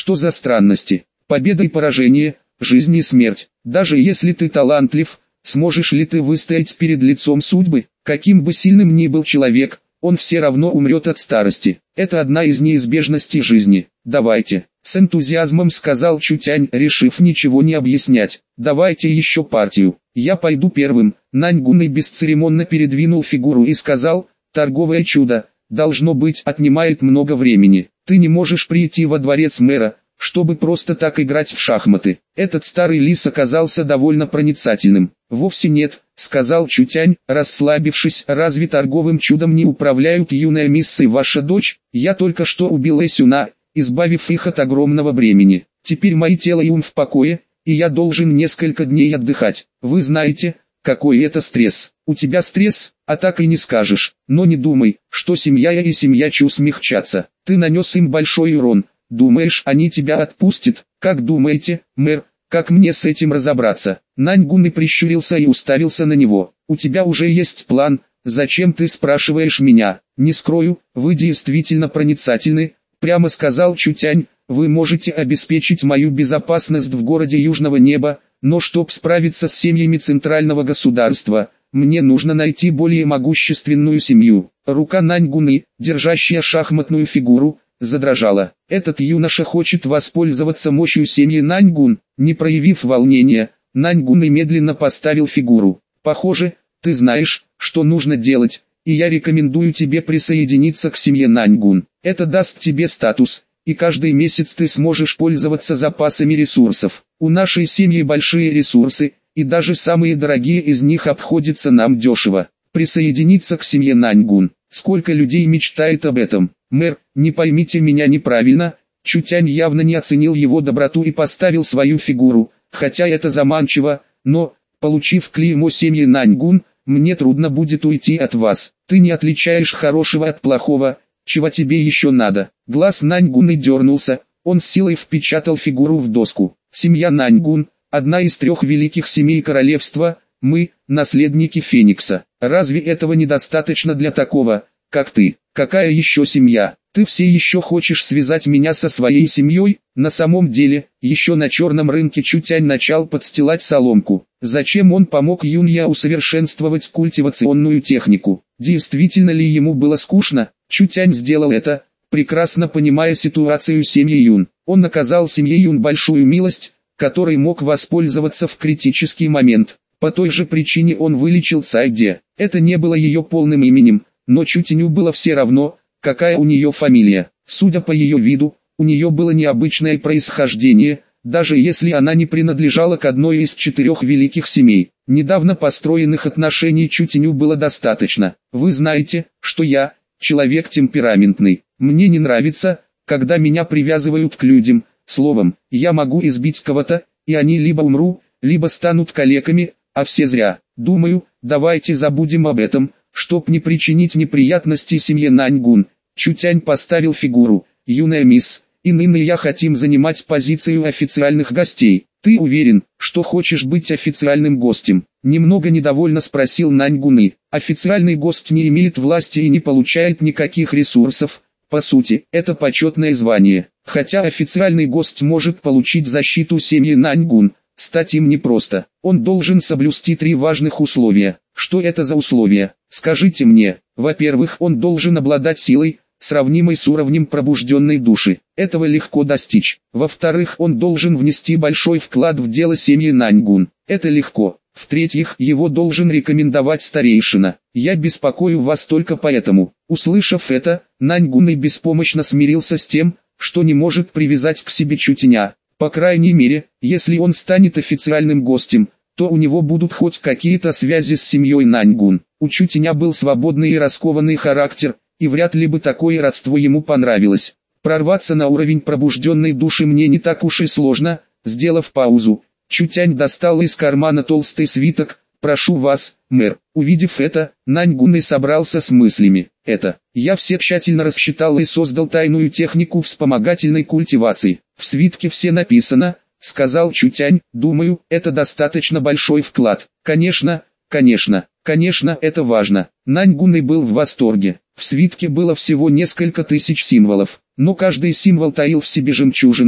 Что за странности? Победа и поражение, жизнь и смерть. Даже если ты талантлив, сможешь ли ты выстоять перед лицом судьбы? Каким бы сильным ни был человек, он все равно умрет от старости. Это одна из неизбежностей жизни. Давайте, с энтузиазмом сказал Чутянь, решив ничего не объяснять. Давайте еще партию. Я пойду первым. Наньгун бесцеремонно передвинул фигуру и сказал: торговое чудо, должно быть, отнимает много времени. Ты не можешь прийти во дворец мэра, чтобы просто так играть в шахматы. Этот старый лис оказался довольно проницательным. Вовсе нет, сказал Чутянь, расслабившись. Разве торговым чудом не управляют юная мисс и ваша дочь? Я только что убил Эсюна, избавив их от огромного бремени. Теперь мои тело и ум в покое, и я должен несколько дней отдыхать. Вы знаете, какой это стресс. У тебя стресс, а так и не скажешь. Но не думай, что семья и семья Чу смягчатся. Ты нанес им большой урон. Думаешь, они тебя отпустят? Как думаете, мэр, как мне с этим разобраться? Наньгун прищурился и уставился на него. У тебя уже есть план, зачем ты спрашиваешь меня? Не скрою, вы действительно проницательны, прямо сказал Чутянь. Вы можете обеспечить мою безопасность в городе Южного Неба, но чтоб справиться с семьями центрального государства, мне нужно найти более могущественную семью. Рука Наньгуны, держащая шахматную фигуру, задрожала. Этот юноша хочет воспользоваться мощью семьи Наньгун. Не проявив волнения, Наньгун медленно поставил фигуру. Похоже, ты знаешь, что нужно делать, и я рекомендую тебе присоединиться к семье Наньгун. Это даст тебе статус, и каждый месяц ты сможешь пользоваться запасами ресурсов. У нашей семьи большие ресурсы, и даже самые дорогие из них обходятся нам дешево. Присоединиться к семье Наньгун. Сколько людей мечтает об этом? Мэр, не поймите меня неправильно, Чутянь явно не оценил его доброту и поставил свою фигуру, хотя это заманчиво, но, получив клеймо семьи Наньгун, мне трудно будет уйти от вас. Ты не отличаешь хорошего от плохого, чего тебе еще надо? Глаз Наньгуна дернулся, он с силой впечатал фигуру в доску. Семья Наньгун, одна из 3 великих семей королевства, мы, наследники Феникса. Разве этого недостаточно для такого, как ты? Какая еще семья? Ты все еще хочешь связать меня со своей семьей? На самом деле, еще на черном рынке Чутянь начал подстилать соломку. Зачем он помог Юнья усовершенствовать культивационную технику? Действительно ли ему было скучно? Чутянь сделал это, прекрасно понимая ситуацию семьи Юн. Он оказал семье Юн большую милость, которой мог воспользоваться в критический момент. По той же причине он вылечил Цайде. Это не было ее полным именем, но Чутяню было все равно, какая у нее фамилия. Судя по ее виду, у нее было необычное происхождение, даже если она не принадлежала к одной из 4 великих семей. Недавно построенных отношений Чутяню было достаточно. Вы знаете, что я, человек темпераментный. Мне не нравится, когда меня привязывают к людям. Словом, я могу избить кого-то, и они либо умрут, либо станут калеками, а все зря. Думаю, давайте забудем об этом, чтоб не причинить неприятностей семье Наньгун. Чутянь поставил фигуру. Юная мисс, и ныне я хотим занимать позицию официальных гостей. Ты уверен, что хочешь быть официальным гостем? Немного недовольно спросил Наньгуны. Официальный гость не имеет власти и не получает никаких ресурсов. По сути, это почетное звание. Хотя официальный гость может получить защиту семьи Наньгун, стать им непросто. Он должен соблюсти 3 важных условия. Что это за условия? Скажите мне. Во-первых, он должен обладать силой, сравнимой с уровнем пробужденной души. Этого легко достичь. Во-вторых, он должен внести большой вклад в дело семьи Наньгун. Это легко. В-третьих, его должен рекомендовать старейшина. Я беспокою вас только поэтому. Услышав это, Наньгун беспомощно смирился с тем, что не может привязать к себе Чутяня. По крайней мере, если он станет официальным гостем, то у него будут хоть какие-то связи с семьей Наньгун. У Чутяня был свободный и раскованный характер, и вряд ли бы такое родство ему понравилось. Прорваться на уровень пробужденной души мне не так уж и сложно. Сделав паузу, Чутянь достал из кармана толстый свиток. Прошу вас, мэр. Увидев это, Наньгун собрался с мыслями. Я все тщательно рассчитал и создал тайную технику вспомогательной культивации. В свитке все написано, сказал Чутянь. Думаю, это достаточно большой вклад. Конечно, это важно. Наньгун был в восторге. В свитке было всего несколько тысяч символов, но каждый символ таил в себе жемчужину,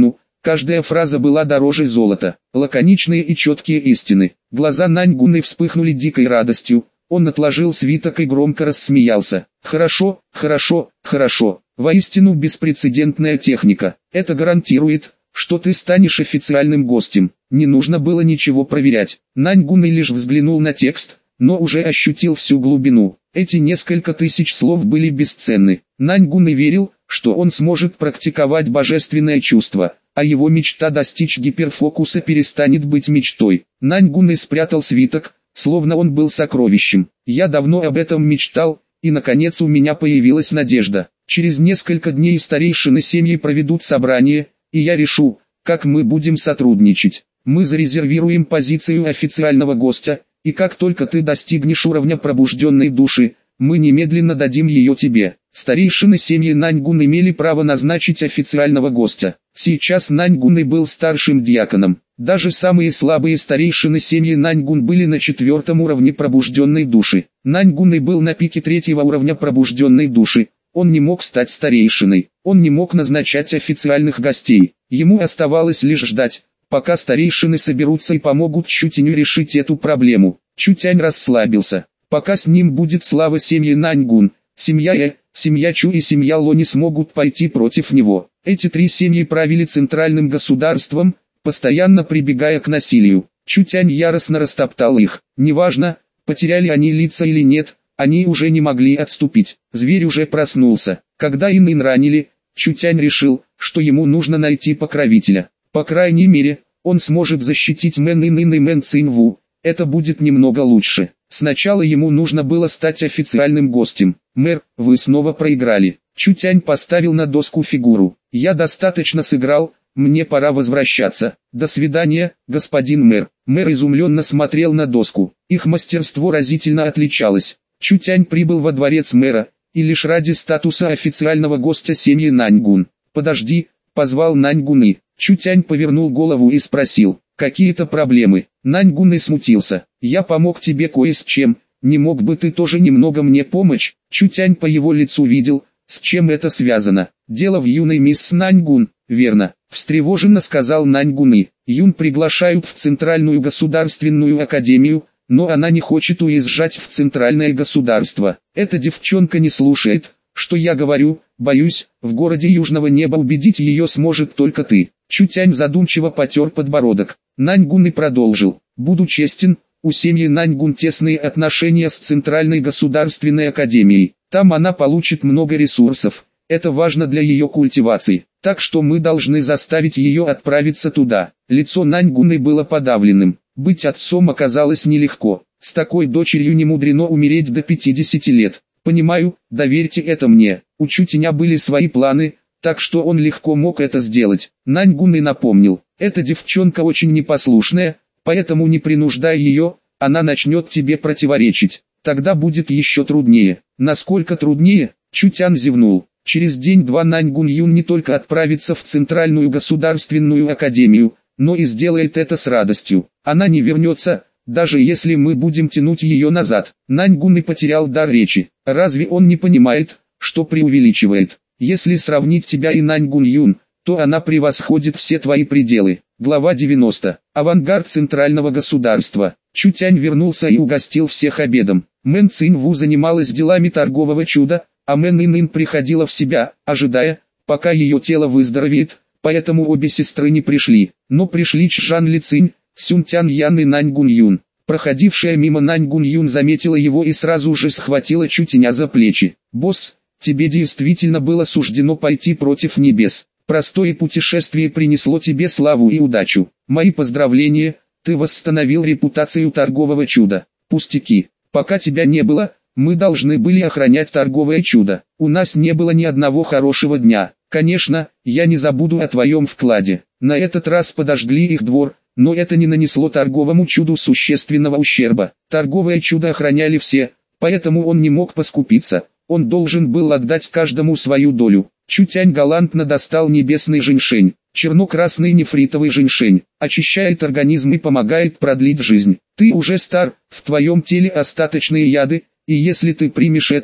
Каждая фраза была дороже золота. Лаконичные и четкие истины. Глаза Наньгуны вспыхнули дикой радостью. Он отложил свиток и громко рассмеялся. Хорошо, хорошо, хорошо. Воистину беспрецедентная техника. Это гарантирует, что ты станешь официальным гостем. Не нужно было ничего проверять. Наньгуны лишь взглянул на текст, но уже ощутил всю глубину. Эти несколько тысяч слов были бесценны. Наньгуны верил, что он сможет практиковать божественное чувство, а его мечта достичь гиперфокуса перестанет быть мечтой. Наньгуны спрятал свиток, словно он был сокровищем. Я давно об этом мечтал, и наконец у меня появилась надежда. Через несколько дней старейшины семьи проведут собрание, и я решу, как мы будем сотрудничать. Мы зарезервируем позицию официального гостя, и как только ты достигнешь уровня пробужденной души, мы немедленно дадим ее тебе. Старейшины семьи Наньгун имели право назначить официального гостя. Сейчас Наньгун был старшим диаконом. Даже самые слабые старейшины семьи Наньгун были на 4-м уровне пробужденной души. Наньгун был на пике 3-го уровня пробужденной души. Он не мог стать старейшиной. Он не мог назначать официальных гостей. Ему оставалось лишь ждать, пока старейшины соберутся и помогут Чутяню решить эту проблему. Чутянь расслабился. Пока с ним будет слава семьи Наньгун, семья семья Чу и семья Ло не смогут пойти против него. Эти 3 семьи правили центральным государством, постоянно прибегая к насилию. Чутянь яростно растоптал их. Неважно, потеряли они лица или нет, они уже не могли отступить. Зверь уже проснулся. Когда Ин ранили, Чутянь решил, что ему нужно найти покровителя. По крайней мере, он сможет защитить Мэн Ин и Мэн Цинву. Это будет немного лучше. Сначала ему нужно было стать официальным гостем. «Мэр, вы снова проиграли». Чутянь поставил на доску фигуру. «Я достаточно сыграл, мне пора возвращаться. До свидания, господин мэр». Мэр изумленно смотрел на доску. Их мастерство разительно отличалось. Чутянь прибыл во дворец мэра, и лишь ради статуса официального гостя семьи Наньгун. «Подожди», — позвал Наньгуны. Чутянь повернул голову и спросил: «Какие-то проблемы?» Наньгуны смутился. «Я помог тебе кое с чем, не мог бы ты тоже немного мне помочь?» Чутянь по его лицу видел, с чем это связано. «Дело в юной мисс Наньгун, верно?» Встревоженно сказал Наньгуны. «Юн приглашают в Центральную государственную академию, но она не хочет уезжать в Центральное государство. Эта девчонка не слушает, что я говорю, боюсь, в городе Южного Неба убедить ее сможет только ты». Чутянь задумчиво потер подбородок. Наньгуны продолжил: «Буду честен, у семьи Наньгун тесные отношения с Центральной государственной академией. Там она получит много ресурсов, это важно для ее культивации, так что мы должны заставить ее отправиться туда». Лицо Наньгуны было подавленным. Быть отцом оказалось нелегко. С такой дочерью не мудрено умереть до 50 лет. «Понимаю, доверьте это мне». У Чутяня были свои планы, так что он легко мог это сделать. Наньгуны напомнил: «Эта девчонка очень непослушная, поэтому не принуждай ее, она начнет тебе противоречить. Тогда будет еще труднее». «Насколько труднее?» Чутян зевнул. Через день-два Наньгун Юн не только отправится в Центральную государственную академию, но и сделает это с радостью. Она не вернется, даже если мы будем тянуть ее назад. Наньгун и потерял дар речи. Разве он не понимает, что преувеличивает? Если сравнить тебя и Наньгун Юн, то она превосходит все твои пределы. Глава 90. Авангард центрального государства. Чутянь вернулся и угостил всех обедом. Мэн Цинву занималась делами торгового чуда, а Мэн Ин приходила в себя, ожидая, пока ее тело выздоровеет, поэтому обе сестры не пришли. Но пришли Чжан Ли Цинь, Сюнтян Ян и Наньгун Юн. Проходившая мимо Наньгун Юн заметила его и сразу же схватила Чутяня за плечи. «Босс, тебе действительно было суждено пойти против небес. Простое путешествие принесло тебе славу и удачу. Мои поздравления, ты восстановил репутацию торгового чуда». «Пустяки. Пока тебя не было, мы должны были охранять торговое чудо. У нас не было ни одного хорошего дня. Конечно, я не забуду о твоем вкладе. На этот раз подожгли их двор, но это не нанесло торговому чуду существенного ущерба. Торговое чудо охраняли все, поэтому он не мог поскупиться. Он должен был отдать каждому свою долю». Чутянь галантно достал небесный женьшень. Черно-красный нефритовый женьшень. Очищает организм и помогает продлить жизнь. Ты уже стар, в твоем теле остаточные яды, и если ты примешь это,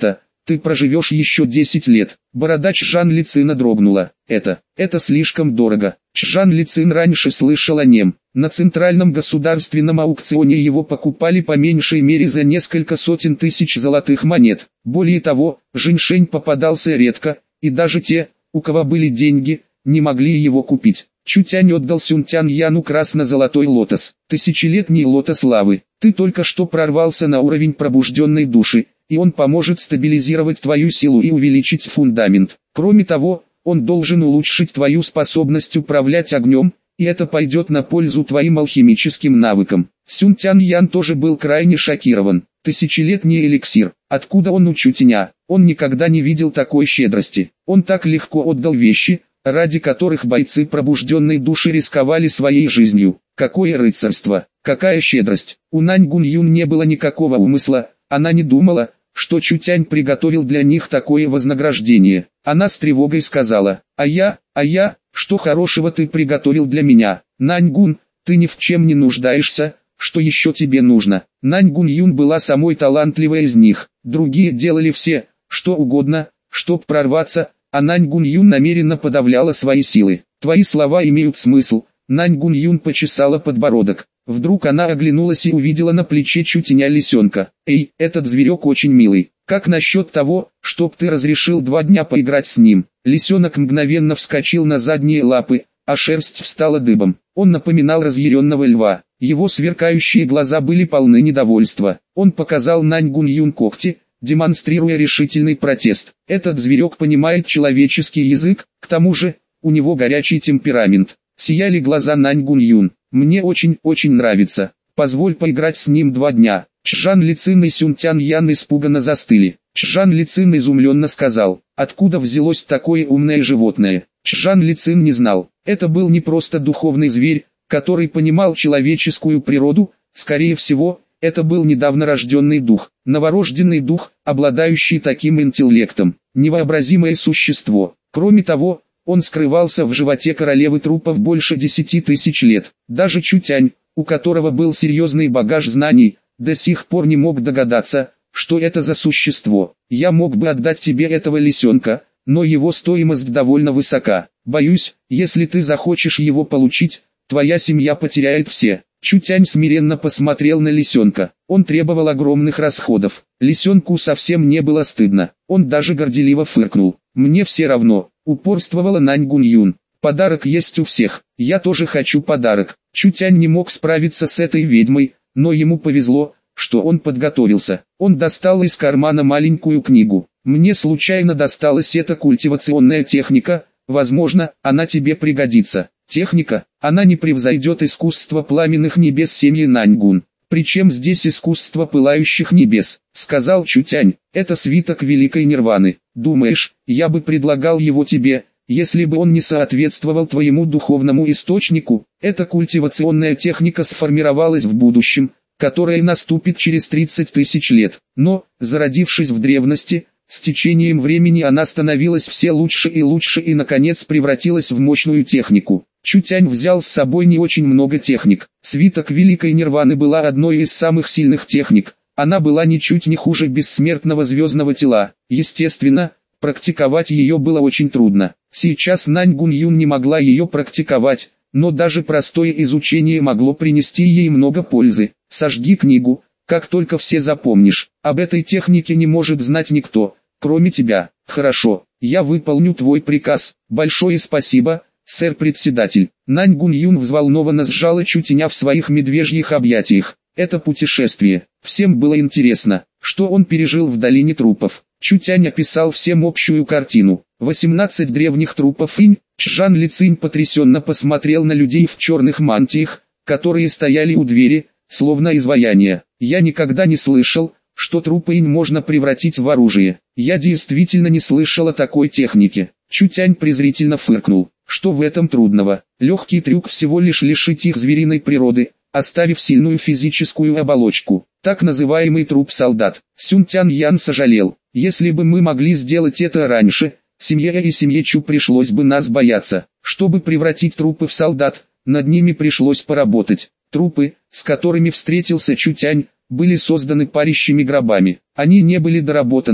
ты проживешь еще 10 лет. Борода Чжан Лицина дрогнула. Это слишком дорого. Чжан Лицин раньше слышал о нем. На центральном государственном аукционе его покупали по меньшей мере за несколько сотен тысяч золотых монет. Более того, Жиньшень попадался редко, и даже те, у кого были деньги, не могли его купить. Чутянь отдал Сюнтян Яну красно-золотой лотос. Тысячелетний лотос лавы. Ты только что прорвался на уровень пробужденной души, и он поможет стабилизировать твою силу и увеличить фундамент. Кроме того, он должен улучшить твою способность управлять огнем, и это пойдет на пользу твоим алхимическим навыкам. Сюнтян Ян тоже был крайне шокирован. Тысячелетний эликсир. Откуда он у Чутяня? Он никогда не видел такой щедрости. Он так легко отдал вещи, ради которых бойцы пробужденной души рисковали своей жизнью. Какое рыцарство, какая щедрость. У Нань Гуньюн не было никакого умысла, она не думала, что Чутянь приготовил для них такое вознаграждение. Она с тревогой сказала: а я, что хорошего ты приготовил для меня? Наньгун, ты ни в чем не нуждаешься, что еще тебе нужно? Наньгун Юн была самой талантливой из них, другие делали все, что угодно, чтоб прорваться, а Наньгун Юн намеренно подавляла свои силы. Твои слова имеют смысл. Наньгун Юн почесала подбородок. Вдруг она оглянулась и увидела на плече Чутяня лисенка. Эй, этот зверек очень милый. Как насчет того, чтоб ты разрешил 2 дня поиграть с ним? Лисенок мгновенно вскочил на задние лапы, а шерсть встала дыбом. Он напоминал разъяренного льва. Его сверкающие глаза были полны недовольства. Он показал Наньгун Юн когти, демонстрируя решительный протест. Этот зверек понимает человеческий язык, к тому же, у него горячий темперамент. Сияли глаза Наньгун Юн. Мне очень нравится. Позволь поиграть с ним 2 дня. Чжан Лицин и Сюнтян Ян испуганно застыли. Чжан Лицин изумленно сказал: откуда взялось такое умное животное? Чжан Лицин не знал. Это был не просто духовный зверь, который понимал человеческую природу, скорее всего, это был недавно рожденный дух, новорожденный дух, обладающий таким интеллектом, невообразимое существо. Кроме того, он скрывался в животе королевы трупов больше 10 тысяч лет. Даже Чутянь, у которого был серьезный багаж знаний, до сих пор не мог догадаться, что это за существо. Я мог бы отдать тебе этого лисенка, но его стоимость довольно высока. Боюсь, если ты захочешь его получить, твоя семья потеряет все. Чутянь смиренно посмотрел на лисенка. Он требовал огромных расходов. Лисенку совсем не было стыдно. Он даже горделиво фыркнул. Мне все равно. Упорствовала Наньгун Юн. Подарок есть у всех. Я тоже хочу подарок. Чутянь не мог справиться с этой ведьмой, но ему повезло, что он подготовился. Он достал из кармана маленькую книгу. Мне случайно досталась эта культивационная техника, возможно, она тебе пригодится. Техника, она не превзойдет искусство пламенных небес семьи Наньгун. Причем здесь искусство пылающих небес, сказал Чутянь, это свиток великой нирваны. Думаешь, я бы предлагал его тебе, если бы он не соответствовал твоему духовному источнику? Эта культивационная техника сформировалась в будущем, которое наступит через 30 тысяч лет. Но, зародившись в древности, с течением времени она становилась все лучше и наконец превратилась в мощную технику. Чутянь взял с собой не очень много техник. Свиток Великой Нирваны была одной из самых сильных техник. Она была ничуть не хуже бессмертного звездного тела. Естественно, практиковать ее было очень трудно. Сейчас Наньгун Юн не могла ее практиковать, но даже простое изучение могло принести ей много пользы. Сожги книгу, как только все запомнишь. Об этой технике не может знать никто, кроме тебя. Хорошо, я выполню твой приказ. Большое спасибо, сэр-председатель. Наньгун Юн взволнованно сжала Чутяня в своих медвежьих объятиях. Это путешествие. Всем было интересно, что он пережил в долине трупов. Чутянь описал всем общую картину. 18 древних трупов инь. Чжан Лицин потрясенно посмотрел на людей в черных мантиях, которые стояли у двери, словно изваяния. Я никогда не слышал, что трупы инь можно превратить в оружие. Я действительно не слышал о такой технике. Чутянь презрительно фыркнул. Что в этом трудного? Легкий трюк всего лишь лишить их звериной природы, оставив сильную физическую оболочку. Так называемый труп-солдат. Сюнтян Ян сожалел. Если бы мы могли сделать это раньше, семье и семье Чу пришлось бы нас бояться. Чтобы превратить трупы в солдат, над ними пришлось поработать. Трупы, с которыми встретился Чутянь, были созданы парящими гробами. Они не были доработаны,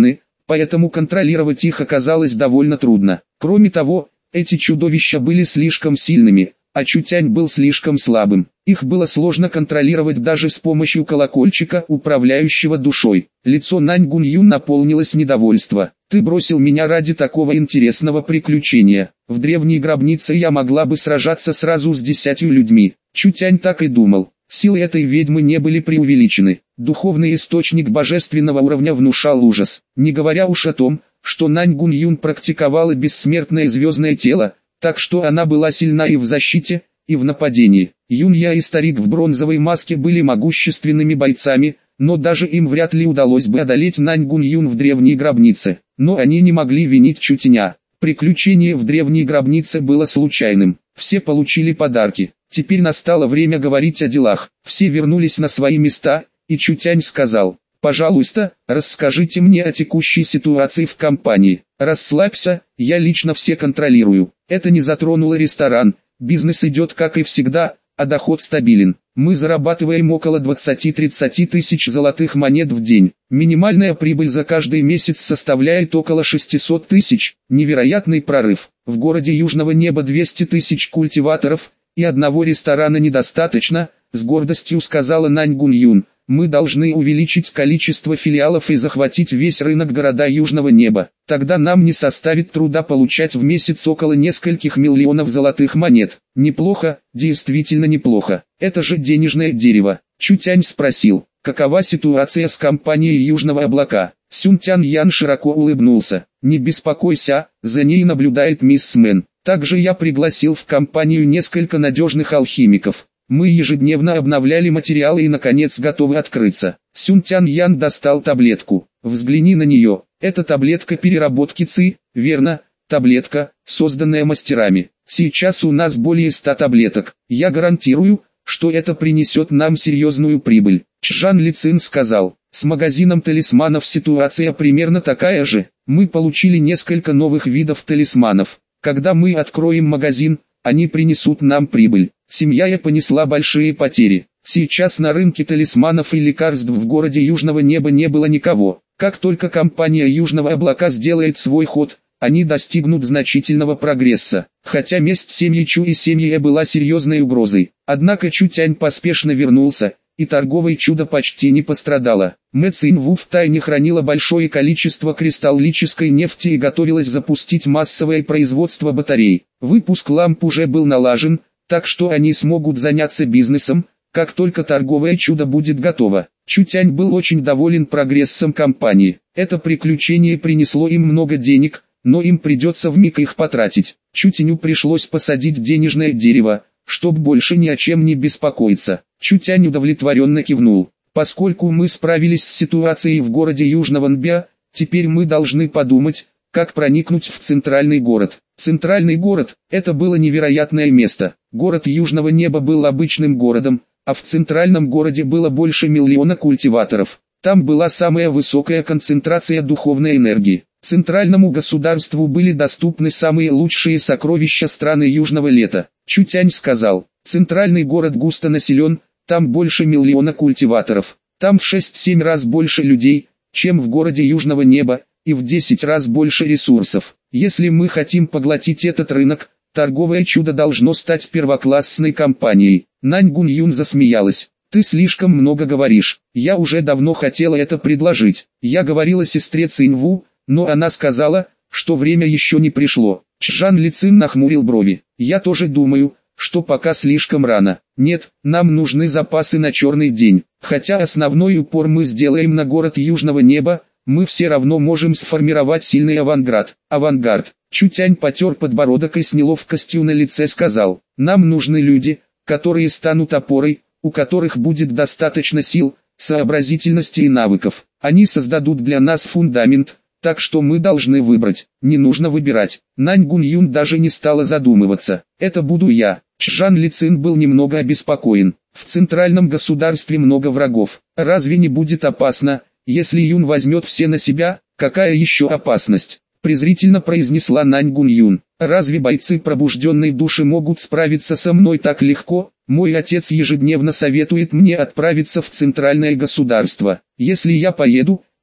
поэтому контролировать их оказалось довольно трудно. Кроме того, эти чудовища были слишком сильными, а Чутянь был слишком слабым. Их было сложно контролировать даже с помощью колокольчика, управляющего душой. Лицо Нань Гуньюн наполнилось недовольством. «Ты бросил меня ради такого интересного приключения. В древней гробнице я могла бы сражаться сразу с 10 людьми». Чутянь так и думал. Силы этой ведьмы не были преувеличены. Духовный источник божественного уровня внушал ужас. Не говоря уж о том, что Нань Гуньюн практиковала бессмертное звездное тело, так что она была сильна и в защите, и в нападении. Юнья и старик в бронзовой маске были могущественными бойцами, но даже им вряд ли удалось бы одолеть Нань Гуньюн в древней гробнице. Но они не могли винить Чутяня. Приключение в древней гробнице было случайным. Все получили подарки. Теперь настало время говорить о делах. Все вернулись на свои места, и Чутянь сказал: «Пожалуйста, расскажите мне о текущей ситуации в компании. Расслабься, я лично все контролирую. Это не затронуло ресторан, бизнес идет как и всегда, а доход стабилен. Мы зарабатываем около 20-30 тысяч золотых монет в день. Минимальная прибыль за каждый месяц составляет около 600 тысяч. Невероятный прорыв. В городе Южного Неба 200 тысяч культиваторов, и одного ресторана недостаточно», с гордостью сказала Нань Гуньюн. «Мы должны увеличить количество филиалов и захватить весь рынок города Южного Неба. Тогда нам не составит труда получать в месяц около нескольких миллионов золотых монет». «Неплохо, действительно неплохо. Это же денежное дерево». Чутянь спросил: «Какова ситуация с компанией Южного Облака?» Сюнтян Ян широко улыбнулся. «Не беспокойся, за ней наблюдает мисс Мэн. Также я пригласил в компанию несколько надежных алхимиков. Мы ежедневно обновляли материалы и наконец готовы открыться». Сюнтян Ян достал таблетку. «Взгляни на нее. Это таблетка переработки ЦИ, верно? Таблетка, созданная мастерами. Сейчас у нас более 100 таблеток. Я гарантирую, что это принесет нам серьезную прибыль». Чжан Лицин сказал: «С магазином талисманов ситуация примерно такая же. Мы получили несколько новых видов талисманов. Когда мы откроем магазин, они принесут нам прибыль. Семья Я понесла большие потери. Сейчас на рынке талисманов и лекарств в городе Южного Неба не было никого. Как только компания Южного Облака сделает свой ход, они достигнут значительного прогресса». Хотя месть семьи Чу и семьи Я была серьезной угрозой. Однако Чутянь поспешно вернулся, и торговое чудо почти не пострадало. Мэ Цинву втайне хранила большое количество кристаллической нефти и готовилась запустить массовое производство батарей. Выпуск ламп уже был налажен, так что они смогут заняться бизнесом, как только торговое чудо будет готово. Чутянь был очень доволен прогрессом компании. Это приключение принесло им много денег, но им придется вмиг их потратить. Чутяню пришлось посадить денежное дерево, чтобы больше ни о чем не беспокоиться. Чутянь удовлетворенно кивнул. «Поскольку мы справились с ситуацией в городе Южного Нбя, теперь мы должны подумать, как проникнуть в центральный город». Центральный город – это было невероятное место. Город Южного Неба был обычным городом, а в центральном городе было больше 1 миллиона культиваторов. Там была самая высокая концентрация духовной энергии. Центральному государству были доступны самые лучшие сокровища страны Южного Лета. Чутянь сказал: «Центральный город густо населен, там больше 1 миллиона культиваторов. Там в 6-7 раз больше людей, чем в городе Южного Неба, и в 10 раз больше ресурсов. Если мы хотим поглотить этот рынок, торговое чудо должно стать первоклассной компанией». Нань Гуньюн засмеялась. «Ты слишком много говоришь. Я уже давно хотела это предложить. Я говорила сестре Цинву, но она сказала, что время еще не пришло». Чжан Лицин нахмурил брови. «Я тоже думаю, что пока слишком рано. Нет, нам нужны запасы на черный день. Хотя основной упор мы сделаем на город Южного Неба, мы все равно можем сформировать сильный авангард». «Авангард». Чутянь потер подбородок и с неловкостью на лице сказал: «Нам нужны люди, которые станут опорой, у которых будет достаточно сил, сообразительности и навыков. Они создадут для нас фундамент, так что мы должны выбрать. Не нужно выбирать». Нань Гуньюн даже не стала задумываться. «Это буду я». Чжан Лицин был немного обеспокоен. В центральном государстве много врагов. Разве не будет опасно, если Юн возьмет все на себя? Какая еще опасность? Презрительно произнесла Нань Гуньюн. «Разве бойцы пробужденной души могут справиться со мной так легко? Мой отец ежедневно советует мне отправиться в центральное государство. Если я поеду,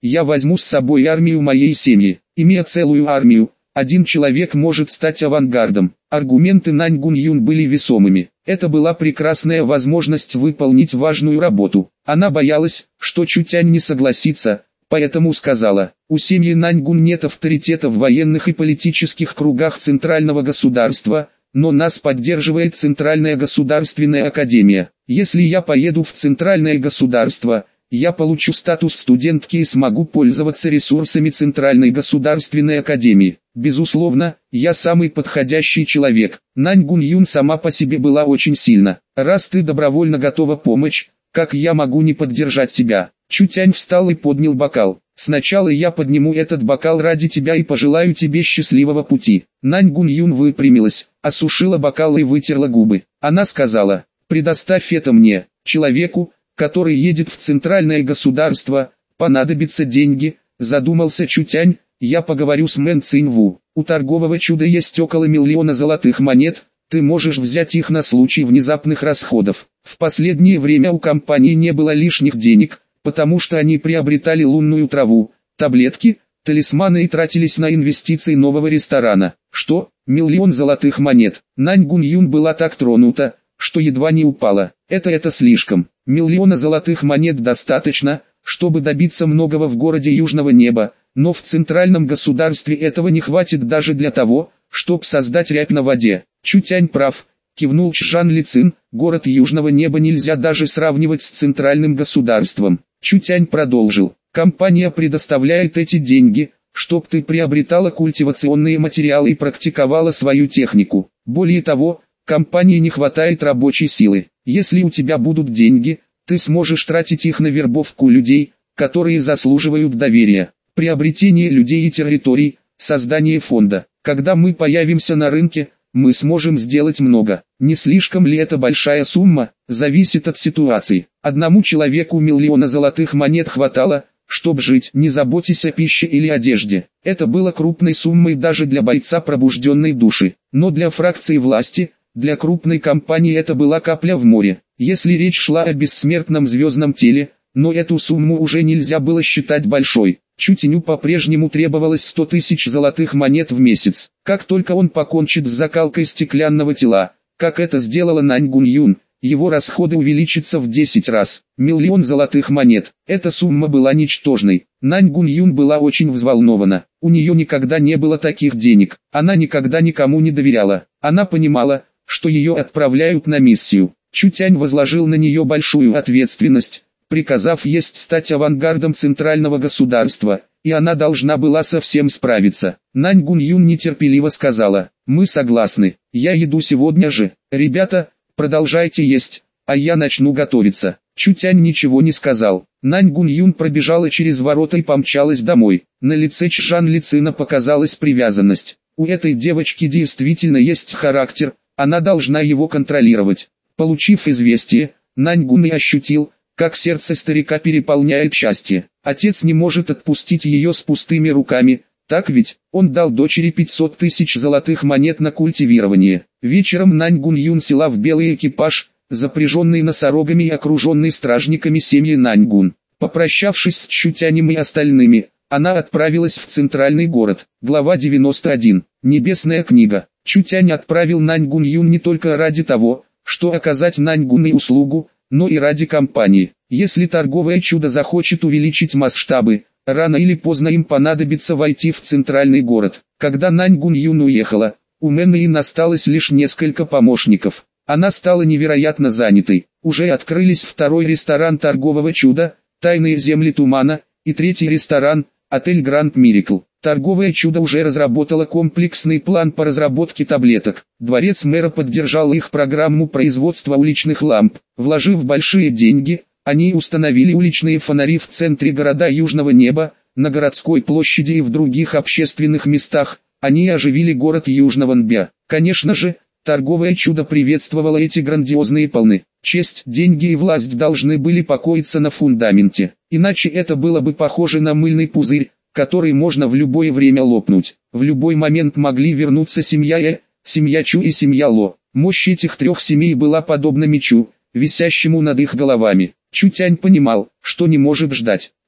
я возьму с собой армию моей семьи. Имея целую армию, один человек может стать авангардом. Аргументы Нань Гуньюн были весомыми. Это была прекрасная возможность выполнить важную работу. Она боялась, что Чутянь не согласится, поэтому сказала: у семьи Наньгун нет авторитета в военных и политических кругах центрального государства, но нас поддерживает Центральная государственная академия. Если я поеду в Центральное государство, я получу статус студентки и смогу пользоваться ресурсами Центральной государственной академии. Безусловно, я самый подходящий человек. Нань Гуньюн сама по себе была очень сильна. Раз ты добровольно готова помочь, как я могу не поддержать тебя? Чутянь встал и поднял бокал. Сначала я подниму этот бокал ради тебя и пожелаю тебе счастливого пути. Нань Гуньюн выпрямилась, осушила бокал и вытерла губы. Она сказала: предоставь это мне. Человеку, который едет в центральное государство, понадобятся деньги. Задумался Чутянь: я поговорю с Мэн Циньву. У торгового чуда есть около 1 миллиона золотых монет, ты можешь взять их на случай внезапных расходов. В последнее время у компании не было лишних денег, потому что они приобретали лунную траву, таблетки, талисманы и тратились на инвестиции нового ресторана. Что? 1 миллион золотых монет? Нань Гуньюн была так тронута, что едва не упала. Это слишком. 1 миллиона золотых монет достаточно, чтобы добиться многого в городе Южного Неба, но в центральном государстве этого не хватит даже для того, чтобы создать рябь на воде. Чутянь прав, кивнул Чжан Лицин, город Южного Неба нельзя даже сравнивать с центральным государством. Чутянь продолжил: компания предоставляет эти деньги, чтоб ты приобретала культивационные материалы и практиковала свою технику. Более того, компании не хватает рабочей силы. Если у тебя будут деньги, ты сможешь тратить их на вербовку людей, которые заслуживают доверия, приобретение людей и территорий, создание фонда. Когда мы появимся на рынке, мы сможем сделать много. Не слишком ли это большая сумма? Зависит от ситуации. Одному человеку 1 миллиона золотых монет хватало, чтобы жить. Не заботьтесь о пище или одежде. Это было крупной суммой даже для бойца пробужденной души. Но для фракции власти, для крупной компании это была капля в море. Если речь шла о бессмертном звездном теле, но эту сумму уже нельзя было считать большой. Чутяню по-прежнему требовалось 100 тысяч золотых монет в месяц. Как только он покончит с закалкой стеклянного тела, как это сделала Нань Гуньюн, его расходы увеличатся в 10 раз. 1 миллион золотых монет. Эта сумма была ничтожной. Нань Гуньюн была очень взволнована. У нее никогда не было таких денег. Она никогда никому не доверяла. Она понимала, что ее отправляют на миссию. Чутянь возложил на нее большую ответственность, приказав ей стать авангардом центрального государства, и она должна была со всем справиться. Нань Гуньюн нетерпеливо сказала: мы согласны, я иду сегодня же. Ребята, продолжайте есть, а я начну готовиться. Чутянь ничего не сказал. Нань Гуньюн пробежала через ворота и помчалась домой. На лице Чжан Лицина показалась привязанность. У этой девочки действительно есть характер, она должна его контролировать. Получив известие, Нань Гуньюн ощутил, как сердце старика переполняет счастье. Отец не может отпустить ее с пустыми руками, так ведь? Он дал дочери 500 тысяч золотых монет на культивирование. Вечером Нань Гуньюн села в белый экипаж, запряженный носорогами и окруженный стражниками семьи Наньгун. Попрощавшись с Чутянем и остальными, она отправилась в центральный город. Глава 91. Небесная книга. Чутянь отправил Нань Гуньюн не только ради того, что оказать Нань Гуньюн услугу, но и ради компании. Если торговое чудо захочет увеличить масштабы, рано или поздно им понадобится войти в центральный город. Когда Нань Гуньюн уехала, у Мэн Ин осталось лишь несколько помощников. Она стала невероятно занятой. Уже открылись второй ресторан торгового чуда, Тайные земли тумана, и третий ресторан, отель Гранд Мирикл. Торговое чудо уже разработало комплексный план по разработке таблеток. Дворец мэра поддержал их программу производства уличных ламп. Вложив большие деньги, они установили уличные фонари в центре города Южного Неба, на городской площади и в других общественных местах. Они оживили город Южного Нбя. Конечно же, торговое чудо приветствовало эти грандиозные планы. Честь, деньги и власть должны были покоиться на фундаменте. Иначе это было бы похоже на мыльный пузырь, который можно в любое время лопнуть. В любой момент могли вернуться семья семья Чу и семья Ло. Мощь этих трех семей была подобна мечу, висящему над их головами. Чутянь понимал, что не может ждать.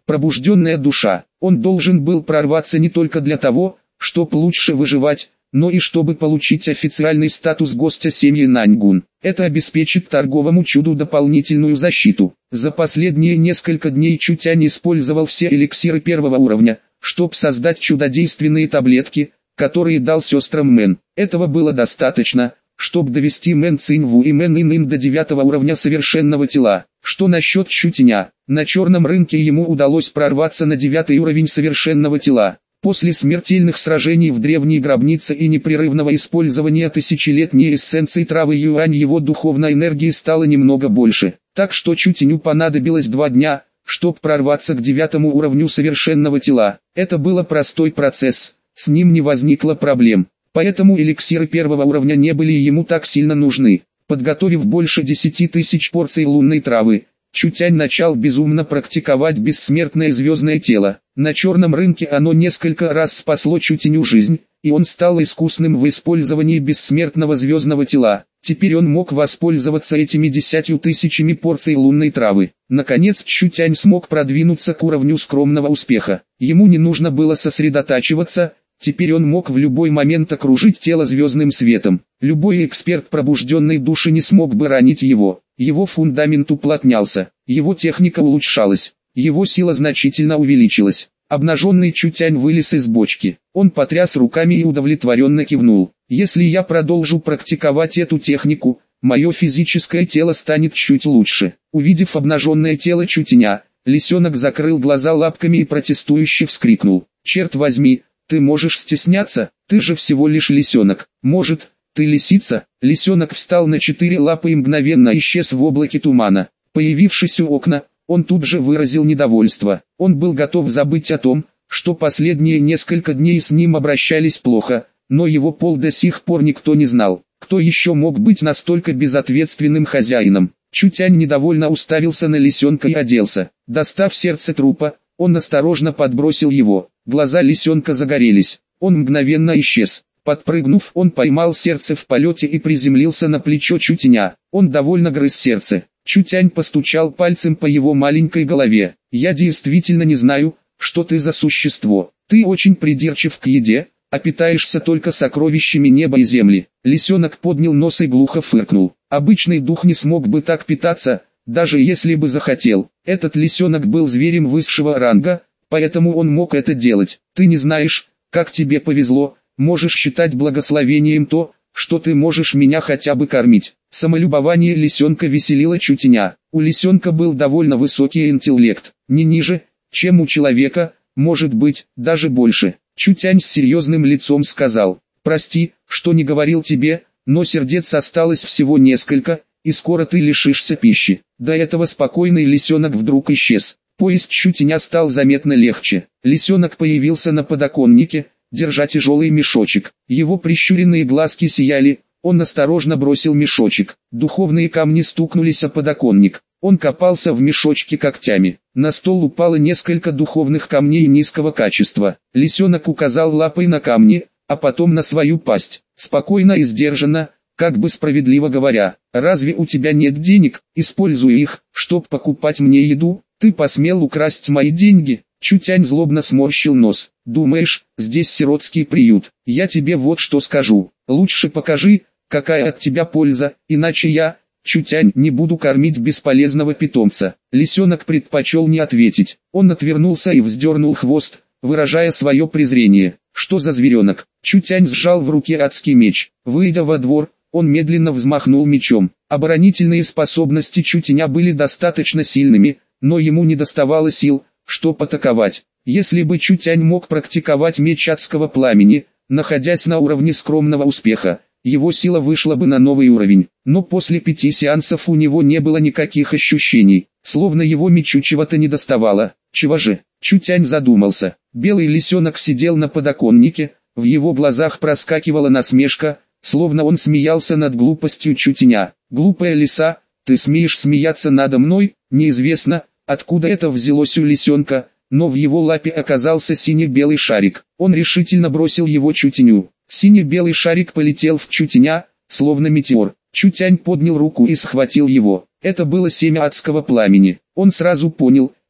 Пробужденная душа. Он должен был прорваться не только для того, чтобы лучше выживать, но и чтобы получить официальный статус гостя семьи Наньгун. Это обеспечит торговому чуду дополнительную защиту. За последние несколько дней Чутянь использовал все эликсиры первого уровня, чтобы создать чудодейственные таблетки, которые дал сестрам Мэн. Этого было достаточно, чтобы довести Мэн Циньву и Мэн Инин до 9 уровня совершенного тела. Что насчет Чутяня? На черном рынке ему удалось прорваться на 9 уровень совершенного тела. После смертельных сражений в древней гробнице и непрерывного использования тысячелетней эссенции травы юань его духовной энергии стало немного больше. Так что Чутяню понадобилось 2 дня, чтобы прорваться к 9 уровню совершенного тела. Это был простой процесс, с ним не возникло проблем. Поэтому эликсиры первого уровня не были ему так сильно нужны. Подготовив больше 10 тысяч порций лунной травы, Чутянь начал безумно практиковать бессмертное звездное тело. На черном рынке оно несколько раз спасло Чутяню жизнь, и он стал искусным в использовании бессмертного звездного тела. Теперь он мог воспользоваться этими 10 тысячами порций лунной травы. Наконец Чутянь смог продвинуться к уровню скромного успеха. Ему не нужно было сосредотачиваться, теперь он мог в любой момент окружить тело звездным светом. Любой эксперт пробужденной души не смог бы ранить его. Его фундамент уплотнялся, его техника улучшалась, его сила значительно увеличилась. Обнаженный Чутянь вылез из бочки. Он потряс руками и удовлетворенно кивнул. Если я продолжу практиковать эту технику, мое физическое тело станет чуть лучше. Увидев обнаженное тело Чутяня, лисенок закрыл глаза лапками и протестующе вскрикнул. Черт возьми, ты можешь стесняться, ты же всего лишь лисенок. Может, ты лисица? Лисенок встал на 4 лапы и мгновенно исчез в облаке тумана. Появившись у окна, он тут же выразил недовольство. Он был готов забыть о том, что последние несколько дней с ним обращались плохо, но его пол до сих пор никто не знал. Кто еще мог быть настолько безответственным хозяином? Чутянь недовольно уставился на лисенка и оделся. Достав сердце трупа, он осторожно подбросил его. Глаза лисенка загорелись. Он мгновенно исчез. Подпрыгнув, он поймал сердце в полете и приземлился на плечо Чутяня. Он довольно грыз сердце. Чутянь постучал пальцем по его маленькой голове. «Я действительно не знаю, что ты за существо. Ты очень придирчив к еде, а питаешься только сокровищами неба и земли». Лисенок поднял нос и глухо фыркнул. Обычный дух не смог бы так питаться, даже если бы захотел. Этот лисенок был зверем высшего ранга, поэтому он мог это делать. Ты не знаешь, как тебе повезло. Можешь считать благословением то, что ты можешь меня хотя бы кормить. Самолюбование лисенка веселило Чутяня. У лисенка был довольно высокий интеллект, не ниже, чем у человека, может быть, даже больше. Чутянь с серьезным лицом сказал: «Прости, что не говорил тебе, но сердец осталось всего несколько, и скоро ты лишишься пищи». До этого спокойный лисенок вдруг исчез. Поезд Чутяня стал заметно легче. Лисенок появился на подоконнике, держа тяжелый мешочек. Его прищуренные глазки сияли, он осторожно бросил мешочек. Духовные камни стукнулись о подоконник. Он копался в мешочке когтями. На стол упало несколько духовных камней низкого качества. Лисенок указал лапой на камни, а потом на свою пасть. Спокойно и сдержанно, как бы справедливо говоря: «Разве у тебя нет денег? Используй их, чтоб покупать мне еду. Ты посмел украсть мои деньги». Чутянь злобно сморщил нос. «Думаешь, здесь сиротский приют? Я тебе вот что скажу. Лучше покажи, какая от тебя польза, иначе я, Чутянь, не буду кормить бесполезного питомца». Лисенок предпочел не ответить. Он отвернулся и вздернул хвост, выражая свое презрение. «Что за зверенок?» Чутянь сжал в руке адский меч. Выйдя во двор, он медленно взмахнул мечом. Оборонительные способности Чутяня были достаточно сильными, но ему не доставало сил, чтобы атаковать. Если бы Чутянь мог практиковать меч адского пламени, находясь на уровне скромного успеха, его сила вышла бы на новый уровень. Но после 5 сеансов у него не было никаких ощущений, словно его мечу чего-то недоставало. Чего же? Чутянь задумался. Белый лисенок сидел на подоконнике, в его глазах проскакивала насмешка, словно он смеялся над глупостью Чутяня. «Глупая лиса, ты смеешь смеяться надо мной?» Неизвестно, откуда это взялось у лисенка, но в его лапе оказался сине-белый шарик. Он решительно бросил его Чутяню. Сине-белый шарик полетел в Чутяня, словно метеор. Чутянь поднял руку и схватил его. Это было семя адского пламени. Он сразу понял,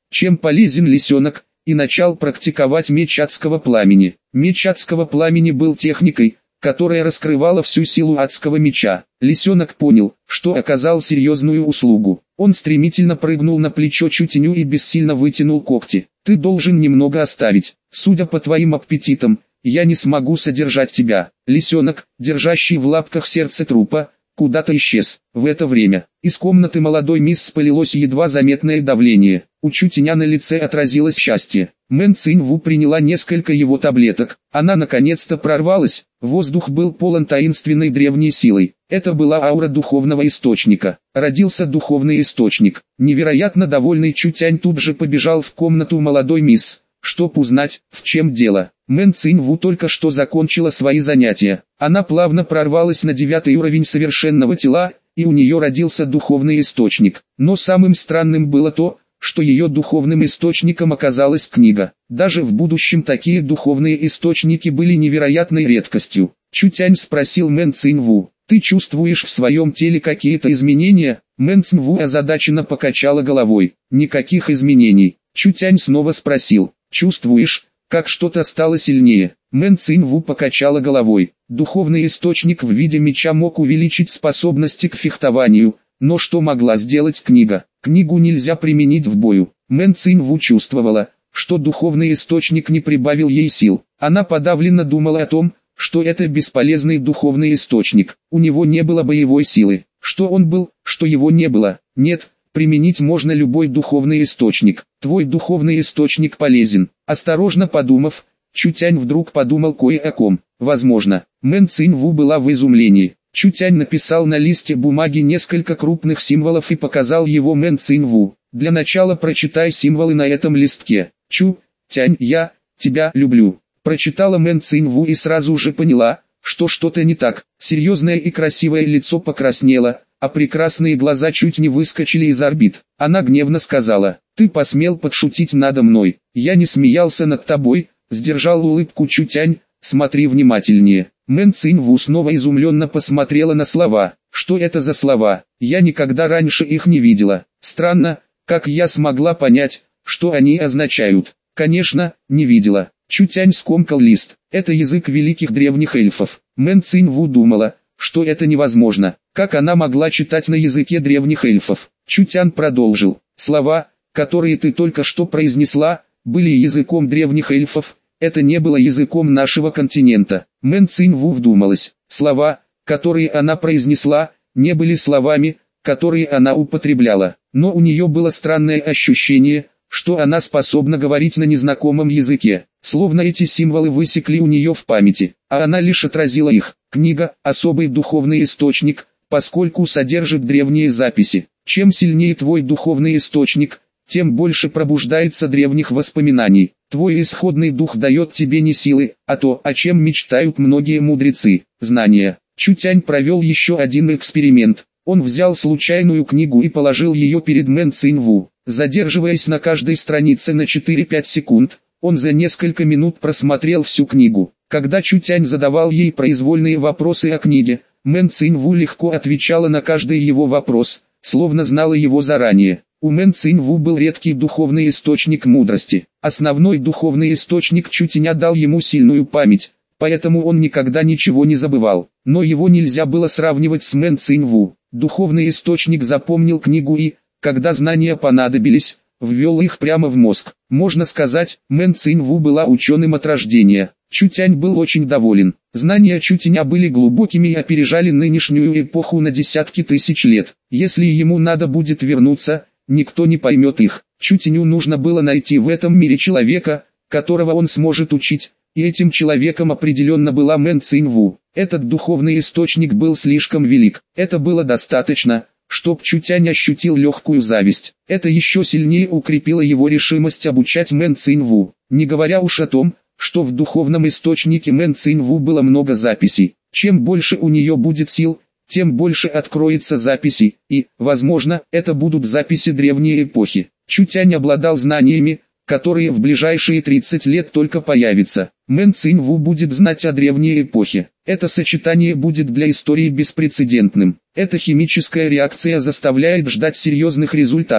чем полезен лисенок, и начал практиковать меч адского пламени. Меч адского пламени был техникой, которая раскрывала всю силу адского меча. Лисенок понял, что оказал серьезную услугу. Он стремительно прыгнул на плечо Чутеню и бессильно вытянул когти. «Ты должен немного оставить. Судя по твоим аппетитам, я не смогу содержать тебя». Лисенок, держащий в лапках сердце трупа, куда-то исчез. В это время из комнаты молодой мисс полилось едва заметное давление. У Чутеня на лице отразилось счастье. Мэн Цинь-Ву приняла несколько его таблеток. Она наконец-то прорвалась. Воздух был полон таинственной древней силой. Это была аура духовного источника. Родился духовный источник. Невероятно довольный Чутянь тут же побежал в комнату молодой мисс, чтоб узнать, в чем дело. Мэн Цинь-Ву только что закончила свои занятия. Она плавно прорвалась на 9 уровень совершенного тела, и у нее родился духовный источник. Но самым странным было то, что ее духовным источником оказалась книга. Даже в будущем такие духовные источники были невероятной редкостью. Чутянь спросил Мэн Цинь-Ву: «Ты чувствуешь в своем теле какие-то изменения?» Мэн Цинь-Ву озадаченно покачала головой. «Никаких изменений». Чутянь снова спросил: «Чувствуешь, как что-то стало сильнее?» Мэн Цинь-Ву покачала головой. Духовный источник в виде меча мог увеличить способности к фехтованию, но что могла сделать книга? Книгу нельзя применить в бою. Мэн Цинь-Ву чувствовала, что духовный источник не прибавил ей сил. Она подавленно думала о том, что это бесполезный духовный источник. У него не было боевой силы. Что он был, что его не было? Нет, применить можно любой духовный источник. Твой духовный источник полезен. Осторожно подумав, Чутянь вдруг подумал кое о ком. Возможно, Мэн Цинь-Ву была в изумлении. Чутянь написал на листе бумаги несколько крупных символов и показал его Мэн Цинь-Ву. «Для начала прочитай символы на этом листке». «Чу-Тянь, я тебя люблю», прочитала Мэн Цинь-Ву и сразу же поняла, что что-то не так. Серьезное и красивое лицо покраснело, а прекрасные глаза чуть не выскочили из орбит. Она гневно сказала: «Ты посмел подшутить надо мной. Я не смеялся над тобой», сдержал улыбку Чутянь. «Смотри внимательнее». Мэн Цинь-Ву снова изумленно посмотрела на слова. «Что это за слова? Я никогда раньше их не видела. Странно, как я смогла понять, что они означают?» «Конечно, не видела». Чутянь скомкал лист. «Это язык великих древних эльфов». Мэн Цинь-Ву думала, что это невозможно. Как она могла читать на языке древних эльфов? Чутянь продолжил: «Слова, которые ты только что произнесла, были языком древних эльфов. Это не было языком нашего континента». Мэн Цинь-Ву вдумалась. Слова, которые она произнесла, не были словами, которые она употребляла. Но у нее было странное ощущение, что она способна говорить на незнакомом языке. Словно эти символы высекли у нее в памяти, а она лишь отразила их. Книга – особый духовный источник, поскольку содержит древние записи. Чем сильнее твой духовный источник, тем больше пробуждается древних воспоминаний. Твой исходный дух дает тебе не силы, а то, о чем мечтают многие мудрецы – знания. Чутянь провел еще один эксперимент. Он взял случайную книгу и положил ее перед Мэн Цинь-Ву. Задерживаясь на каждой странице на 4-5 секунд, он за несколько минут просмотрел всю книгу. Когда Чутянь задавал ей произвольные вопросы о книге, Мэн Цинь-Ву легко отвечала на каждый его вопрос, словно знала его заранее. У Мэн Цинь-Ву был редкий духовный источник мудрости. Основной духовный источник Чутяня дал ему сильную память, поэтому он никогда ничего не забывал. Но его нельзя было сравнивать с Мэн Цинь-Ву. Духовный источник запомнил книгу и, когда знания понадобились, ввел их прямо в мозг. Можно сказать, Мэн Цинь-Ву была ученым от рождения. Чутянь был очень доволен. Знания Чутяня были глубокими и опережали нынешнюю эпоху на десятки тысяч лет. Если ему надо будет вернуться, никто не поймет их. Чутяню нужно было найти в этом мире человека, которого он сможет учить, и этим человеком определенно была Мэн Цинь-Ву. Этот духовный источник был слишком велик. Это было достаточно, чтоб Чутянь ощутил легкую зависть. Это еще сильнее укрепило его решимость обучать Мэн Цинь-Ву. Не говоря уж о том, что в духовном источнике Мэн Цинь-Ву было много записей. Чем больше у нее будет сил, тем больше откроется записей, и, возможно, это будут записи древней эпохи. Чутянь обладал знаниями, которые в ближайшие 30 лет только появятся. Мэн Цинь-Ву будет знать о древней эпохе. Это сочетание будет для истории беспрецедентным. Эта химическая реакция заставляет ждать серьезных результатов.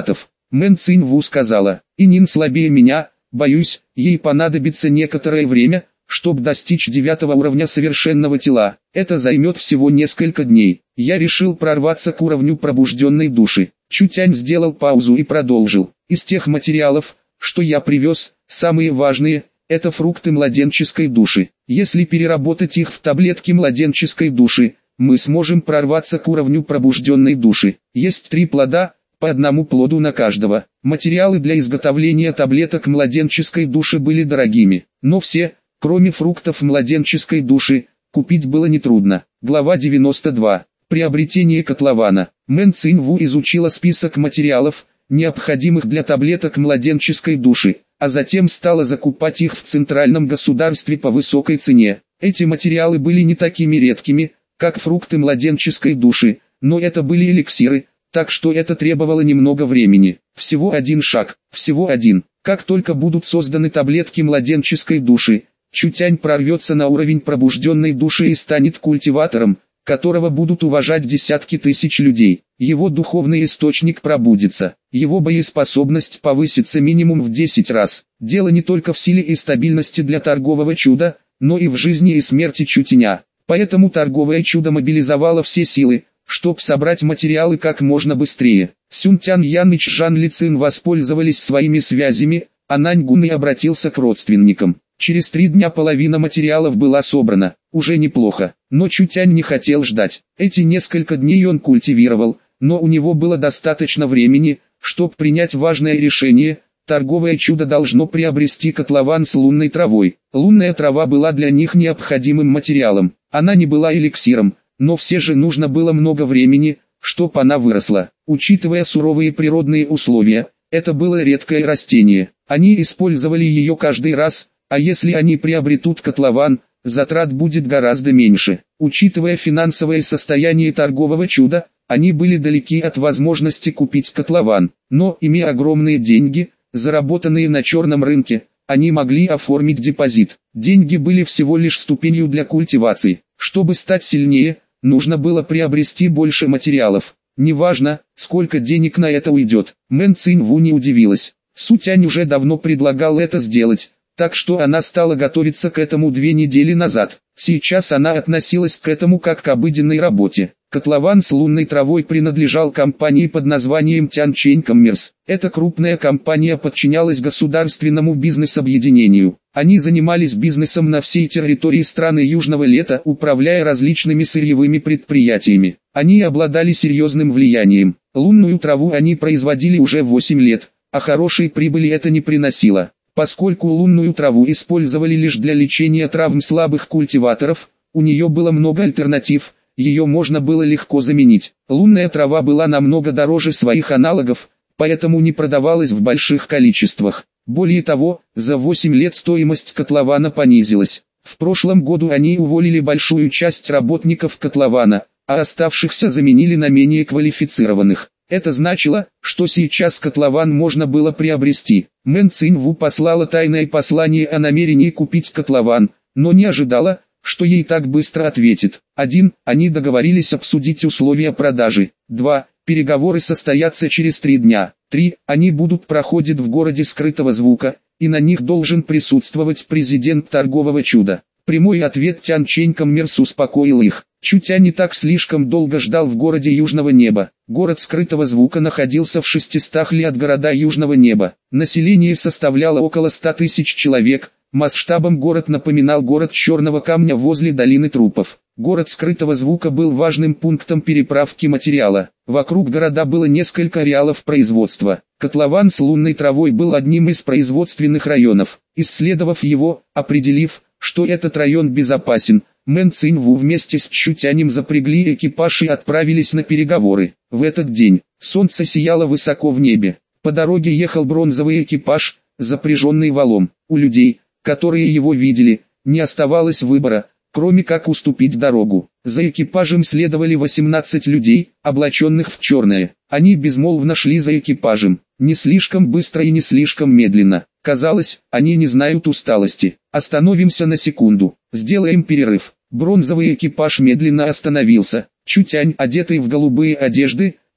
Мэн Циньву сказала, Инин слабее меня, боюсь, ей понадобится некоторое время, чтобы достичь 9 уровня совершенного тела. Это займет всего несколько дней. Я решил прорваться к уровню пробужденной души. Чутянь сделал паузу и продолжил. Из тех материалов, что я привез, самые важные – это фрукты младенческой души. Если переработать их в таблетки младенческой души, мы сможем прорваться к уровню пробужденной души. Есть 3 плода, по одному плоду на каждого. Материалы для изготовления таблеток младенческой души были дорогими, но все, кроме фруктов младенческой души, купить было нетрудно. Глава 92. Приобретение котлована. Мэн Циньву изучила список материалов, необходимых для таблеток младенческой души, а затем стала закупать их в центральном государстве по высокой цене. Эти материалы были не такими редкими, как фрукты младенческой души, но это были эликсиры, так что это требовало немного времени. Всего один шаг, всего один. Как только будут созданы таблетки младенческой души, Чутянь прорвется на уровень пробужденной души и станет культиватором, которого будут уважать десятки тысяч людей. Его духовный источник пробудится, его боеспособность повысится минимум в 10 раз. Дело не только в силе и стабильности для торгового чуда, но и в жизни и смерти Чутяня. Поэтому торговое чудо мобилизовало все силы, чтобы собрать материалы как можно быстрее. Сюнтян Ян и Чжан Лицин воспользовались своими связями, а Наньгун и обратился к родственникам. Через 3 дня половина материалов была собрана, уже неплохо, но Чутянь не хотел ждать. Эти несколько дней он культивировал, но у него было достаточно времени, чтобы принять важное решение. Торговое чудо должно приобрести котлован с лунной травой. Лунная трава была для них необходимым материалом, она не была эликсиром, но все же нужно было много времени, чтобы она выросла. Учитывая суровые природные условия, это было редкое растение, они использовали ее каждый раз. А если они приобретут котлован, затрат будет гораздо меньше. Учитывая финансовое состояние торгового чуда, они были далеки от возможности купить котлован. Но, имея огромные деньги, заработанные на черном рынке, они могли оформить депозит. Деньги были всего лишь ступенью для культивации. Чтобы стать сильнее, нужно было приобрести больше материалов. Неважно, сколько денег на это уйдет. Мэн Циньву не удивилась. Сутянь уже давно предлагал это сделать. Так что она стала готовиться к этому 2 недели назад. Сейчас она относилась к этому как к обыденной работе. Котлован с лунной травой принадлежал компании под названием Тянчэнь Коммерс. Эта крупная компания подчинялась государственному бизнес-объединению. Они занимались бизнесом на всей территории страны Южного Лета, управляя различными сырьевыми предприятиями. Они обладали серьезным влиянием. Лунную траву они производили уже 8 лет, а хорошей прибыли это не приносило. Поскольку лунную траву использовали лишь для лечения травм слабых культиваторов, у нее было много альтернатив, ее можно было легко заменить. Лунная трава была намного дороже своих аналогов, поэтому не продавалась в больших количествах. Более того, за 8 лет стоимость котлована понизилась. В прошлом году они уволили большую часть работников котлована, а оставшихся заменили на менее квалифицированных. Это значило, что сейчас котлован можно было приобрести. Мэн Циньву послала тайное послание о намерении купить котлован, но не ожидала, что ей так быстро ответит. 1. Они договорились обсудить условия продажи. 2. Переговоры состоятся через 3 дня. 3. Они будут проходить в городе скрытого звука, и на них должен присутствовать президент торгового чуда. Прямой ответ Тянчэнь Коммерс успокоил их. Чутянь не так слишком долго ждал в городе Южного Неба. Город скрытого звука находился в 600 ли от города Южного Неба. Население составляло около 100 тысяч человек. Масштабом город напоминал город Черного Камня возле долины трупов. Город скрытого звука был важным пунктом переправки материала. Вокруг города было несколько ареалов производства. Котлован с лунной травой был одним из производственных районов. Исследовав его, определив, что этот район безопасен, Мэн Циньву вместе с Чутянем запрягли экипаж и отправились на переговоры. В этот день солнце сияло высоко в небе. По дороге ехал бронзовый экипаж, запряженный валом. У людей, которые его видели, не оставалось выбора, кроме как уступить дорогу. За экипажем следовали 18 людей, облаченных в черное. Они безмолвно шли за экипажем, не слишком быстро и не слишком медленно. Казалось, они не знают усталости. Остановимся на секунду, сделаем перерыв. Бронзовый экипаж медленно остановился. Чутянь, одетый в голубые одежды,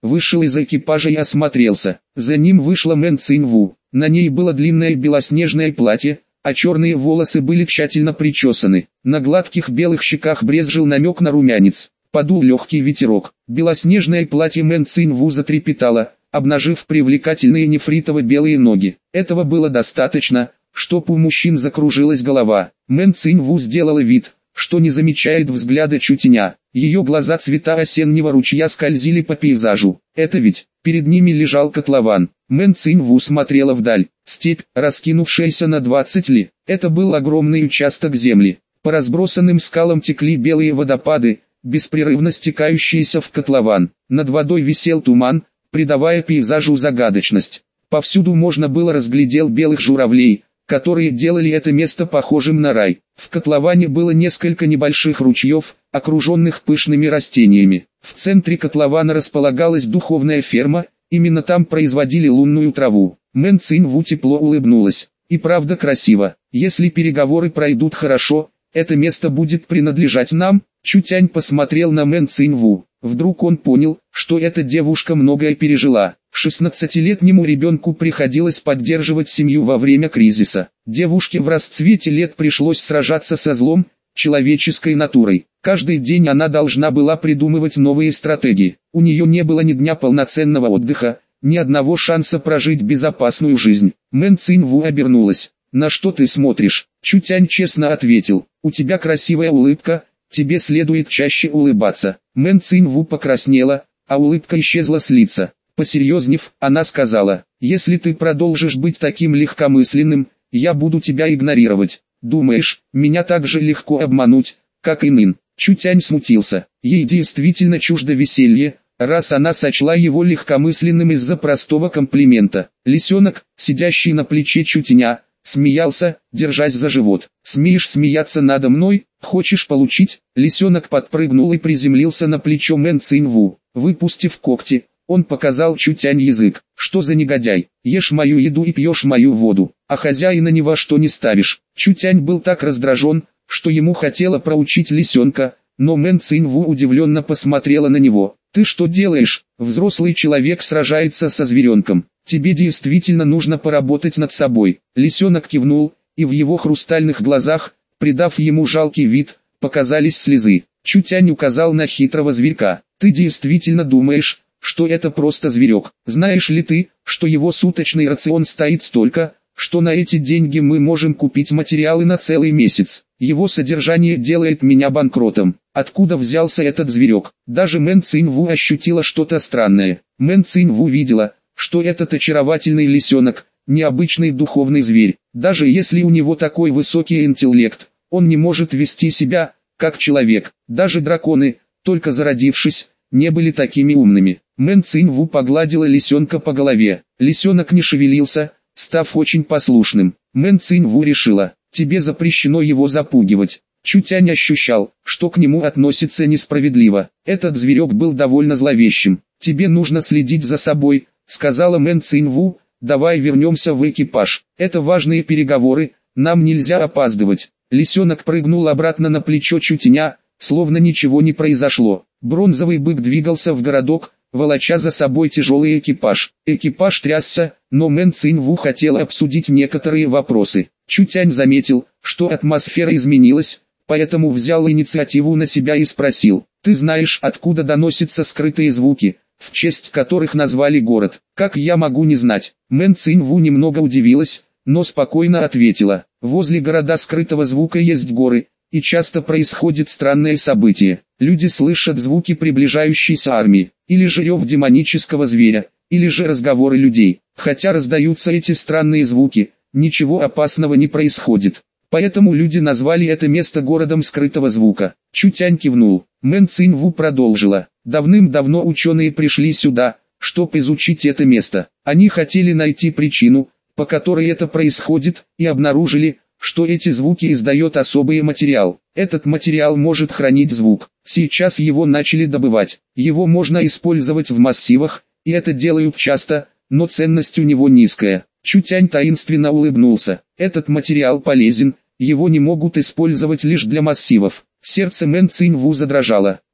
вышел из экипажа и осмотрелся. За ним вышла Мэн Циньву. На ней было длинное белоснежное платье, а черные волосы были тщательно причесаны. На гладких белых щеках брезжил намек на румянец. Подул легкий ветерок. Белоснежное платье Мэн Циньву затрепетало, обнажив привлекательные нефритово-белые ноги. Этого было достаточно, чтоб у мужчин закружилась голова. Мэн Циньву сделала вид, что не замечает взгляда Чутяня. Ее глаза цвета осеннего ручья скользили по пейзажу. Это ведь, перед ними лежал котлован. Мэн Циньву смотрела вдаль. Степь, раскинувшаяся на 20 ли. Это был огромный участок земли. По разбросанным скалам текли белые водопады, беспрерывно стекающиеся в котлован. Над водой висел туман, придавая пейзажу загадочность. Повсюду можно было разглядеть белых журавлей, которые делали это место похожим на рай. В котловане было несколько небольших ручьев, окруженных пышными растениями. В центре котлована располагалась духовная ферма, именно там производили лунную траву. Мэн Циньву тепло улыбнулась. И правда красиво. Если переговоры пройдут хорошо, это место будет принадлежать нам. Чутянь посмотрел на Мэн Циньву. Вдруг он понял, что эта девушка многое пережила. 16-летнему ребенку приходилось поддерживать семью во время кризиса. Девушке в расцвете лет пришлось сражаться со злом, человеческой натурой. Каждый день она должна была придумывать новые стратегии. У нее не было ни дня полноценного отдыха, ни одного шанса прожить безопасную жизнь. Мэн Циньву обернулась. «На что ты смотришь?» Чутянь честно ответил. «У тебя красивая улыбка, тебе следует чаще улыбаться». Мэн Циньву покраснела, а улыбка исчезла с лица. Посерьезнев, она сказала: «Если ты продолжишь быть таким легкомысленным, я буду тебя игнорировать. Думаешь, меня так же легко обмануть, как и Нын?» Чутянь смутился. Ей действительно чуждо веселье, раз она сочла его легкомысленным из-за простого комплимента. Лисенок, сидящий на плече Чутяня, смеялся, держась за живот. «Смеешь смеяться надо мной? Хочешь получить?» Лисенок подпрыгнул и приземлился на плечо Мэн Циньву. Выпустив когти, он показал Чутянь язык. «Что за негодяй? Ешь мою еду и пьешь мою воду, а хозяина ни во что не ставишь». Чутянь был так раздражен, что ему хотело проучить лисенка, но Мэн Циньву удивленно посмотрела на него. «Ты что делаешь? Взрослый человек сражается со зверенком. Тебе действительно нужно поработать над собой». Лисенок кивнул, и в его хрустальных глазах, придав ему жалкий вид, показались слезы. Чутянь указал на хитрого зверька. «Ты действительно думаешь, что это просто зверек? Знаешь ли ты, что его суточный рацион стоит столько, что на эти деньги мы можем купить материалы на целый месяц? Его содержание делает меня банкротом». Откуда взялся этот зверек? Даже Мэн Циньву ощутила что-то странное. Мэн Циньву видела, что этот очаровательный лисенок – необычный духовный зверь. Даже если у него такой высокий интеллект, он не может вести себя, как человек. Даже драконы, только зародившись, не были такими умными. Мэн Циньву погладила лисенка по голове. Лисенок не шевелился, став очень послушным. Мэн Циньву решила: тебе запрещено его запугивать. Чутянь ощущал, что к нему относятся несправедливо. Этот зверек был довольно зловещим. «Тебе нужно следить за собой», — сказала Мэн Циньву. «Давай вернемся в экипаж. Это важные переговоры, нам нельзя опаздывать». Лисенок прыгнул обратно на плечо Чутяня, словно ничего не произошло. Бронзовый бык двигался в городок, волоча за собой тяжелый экипаж. Экипаж трясся, но Мэн Циньву хотела обсудить некоторые вопросы. Чутянь заметил, что атмосфера изменилась, поэтому взял инициативу на себя и спросил: «Ты знаешь, откуда доносятся скрытые звуки, в честь которых назвали город?» «Как я могу не знать?» Мэн Циньву немного удивилась, но спокойно ответила: «Возле города скрытого звука есть горы, и часто происходит странное событие. Люди слышат звуки приближающейся армии, или же рев демонического зверя, или же разговоры людей. Хотя раздаются эти странные звуки, ничего опасного не происходит. Поэтому люди назвали это место городом скрытого звука». Чутянь кивнул. Мэн Циньву продолжила: «Давным-давно ученые пришли сюда, чтобы изучить это место. Они хотели найти причину, по которой это происходит, и обнаружили, что эти звуки издает особый материал. Этот материал может хранить звук. Сейчас его начали добывать. Его можно использовать в массивах, и это делают часто, но ценность у него низкая». Чутянь таинственно улыбнулся. «Этот материал полезен, его не могут использовать лишь для массивов». Сердце Мэн Циньву задрожало.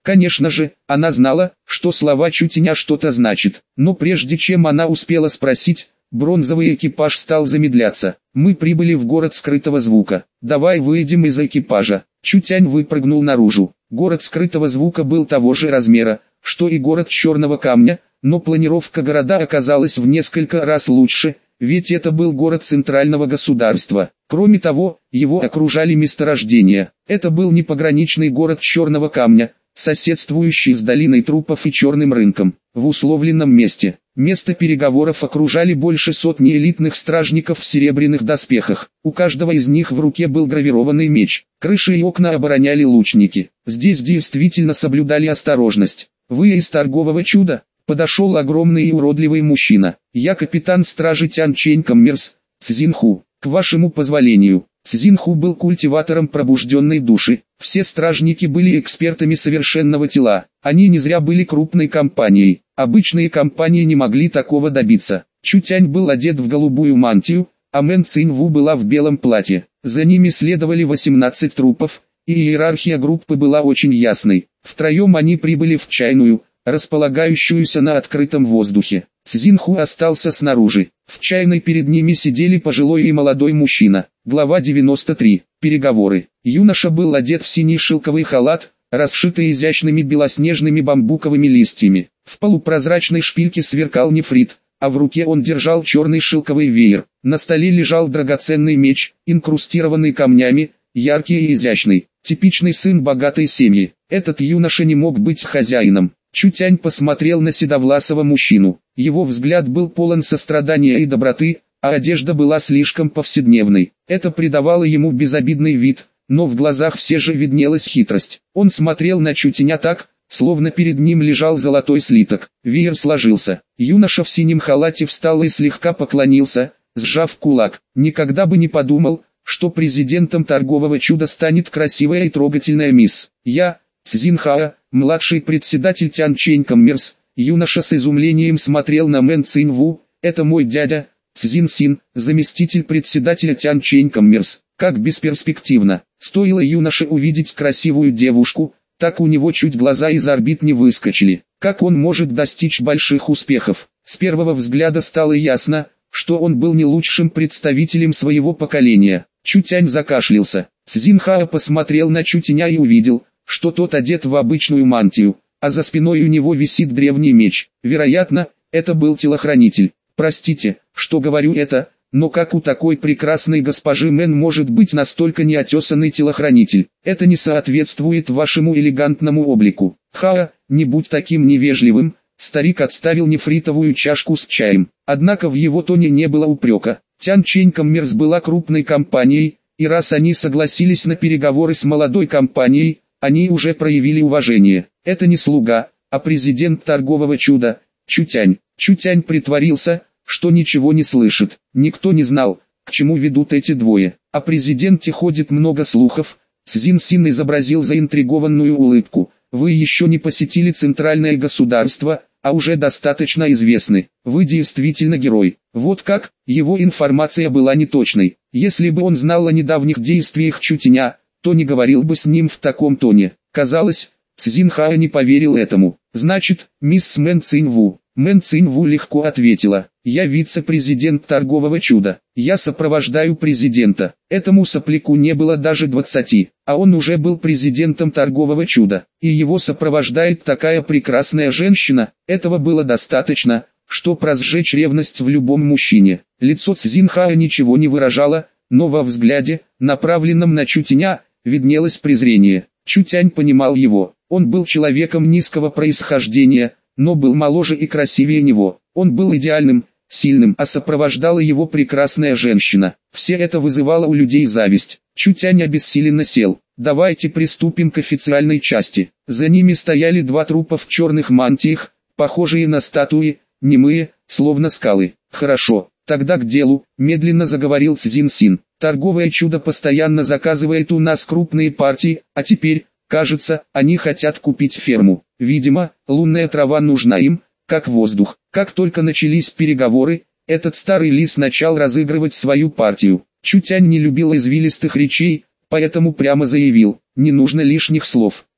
Конечно же, она знала, что слова Чутеня что-то значат, но прежде чем она успела спросить, бронзовый экипаж стал замедляться. Мы прибыли в город скрытого звука. Давай выйдем из экипажа. Чутянь выпрыгнул наружу. Город скрытого звука был того же размера, что и город черного камня, но планировка города оказалась в несколько раз лучше, ведь это был город центрального государства. Кроме того, его окружали месторождения. Это был не пограничный город черного камня, соседствующий с долиной трупов и черным рынком. В условленном месте, место переговоров окружали больше сотни элитных стражников в серебряных доспехах. У каждого из них в руке был гравированный меч. Крыши и окна обороняли лучники. Здесь действительно соблюдали осторожность. «Вы из торгового чуда?» Подошел огромный и уродливый мужчина. «Я капитан стражи Тян Чэнь Коммерс, Цзинху. К вашему позволению». Цзинху был культиватором пробужденной души. Все стражники были экспертами совершенного тела. Они не зря были крупной компанией. Обычные компании не могли такого добиться. Чутянь был одет в голубую мантию, а Мэн Цинву была в белом платье. За ними следовали 18 трупов, и иерархия группы была очень ясной. Втроем они прибыли в чайную, располагающуюся на открытом воздухе. Цзинху остался снаружи. В чайной перед ними сидели пожилой и молодой мужчина. Глава 93. Переговоры. Юноша был одет в синий шелковый халат, расшитый изящными белоснежными бамбуковыми листьями. В полупрозрачной шпильке сверкал нефрит, а в руке он держал черный шелковый веер. На столе лежал драгоценный меч, инкрустированный камнями, яркий и изящный. Типичный сын богатой семьи. Этот юноша не мог быть хозяином. Чутянь посмотрел на седовласого мужчину. Его взгляд был полон сострадания и доброты, а одежда была слишком повседневной. Это придавало ему безобидный вид, но в глазах все же виднелась хитрость. Он смотрел на Чутяня так, словно перед ним лежал золотой слиток. Веер сложился. Юноша в синем халате встал и слегка поклонился, сжав кулак. Никогда бы не подумал, что президентом торгового чуда станет красивая и трогательная мисс. Я, Цзинхаа, младший председатель Тян Чэнь Коммерс. Юноша с изумлением смотрел на Мэн Цинву. Это мой дядя, Цзин Син, заместитель председателя Тян Чэнь Коммерс. Как бесперспективно. Стоило юноше увидеть красивую девушку, так у него чуть глаза из орбит не выскочили. Как он может достичь больших успехов? С первого взгляда стало ясно, что он был не лучшим представителем своего поколения. Чутянь закашлялся. Цзинхаа посмотрел на Чутяня и увидел, что тот одет в обычную мантию, а за спиной у него висит древний меч. Вероятно, это был телохранитель. Простите, что говорю это, но как у такой прекрасной госпожи Мэн может быть настолько неотесанный телохранитель? Это не соответствует вашему элегантному облику. Ха, не будь таким невежливым. Старик отставил нефритовую чашку с чаем. Однако в его тоне не было упрека. Тян Чэнь Коммерс была крупной компанией, и раз они согласились на переговоры с молодой компанией, они уже проявили уважение. Это не слуга, а президент торгового чуда, Чутянь. Чутянь притворился, что ничего не слышит. Никто не знал, к чему ведут эти двое. О президенте ходит много слухов. Цзин Син изобразил заинтригованную улыбку. Вы еще не посетили центральное государство, а уже достаточно известны. Вы действительно герой. Вот как, его информация была неточной. Если бы он знал о недавних действиях Чутяня, то не говорил бы с ним в таком тоне. Казалось, Цзинхаа не поверил этому. Значит, мисс Мэн Цинву. Мэн Цинву легко ответила. Я вице-президент торгового чуда. Я сопровождаю президента. Этому сопляку не было даже 20, а он уже был президентом торгового чуда. И его сопровождает такая прекрасная женщина. Этого было достаточно, чтобы разжечь ревность в любом мужчине. Лицо Цзинхаа ничего не выражало, но во взгляде, направленном на Чутяня, виднелось презрение. Чутянь понимал его. Он был человеком низкого происхождения, но был моложе и красивее него. Он был идеальным, сильным, а сопровождала его прекрасная женщина. Все это вызывало у людей зависть. Чутянь обессиленно сел. Давайте приступим к официальной части. За ними стояли два трупа в черных мантиях, похожие на статуи, немые, словно скалы. Хорошо, тогда к делу, медленно заговорил Цзин Син. Торговое чудо постоянно заказывает у нас крупные партии, а теперь, кажется, они хотят купить ферму. Видимо, лунная трава нужна им, как воздух. Как только начались переговоры, этот старый лис начал разыгрывать свою партию. Чутянь не любил извилистых речей, поэтому прямо заявил, не нужно лишних слов.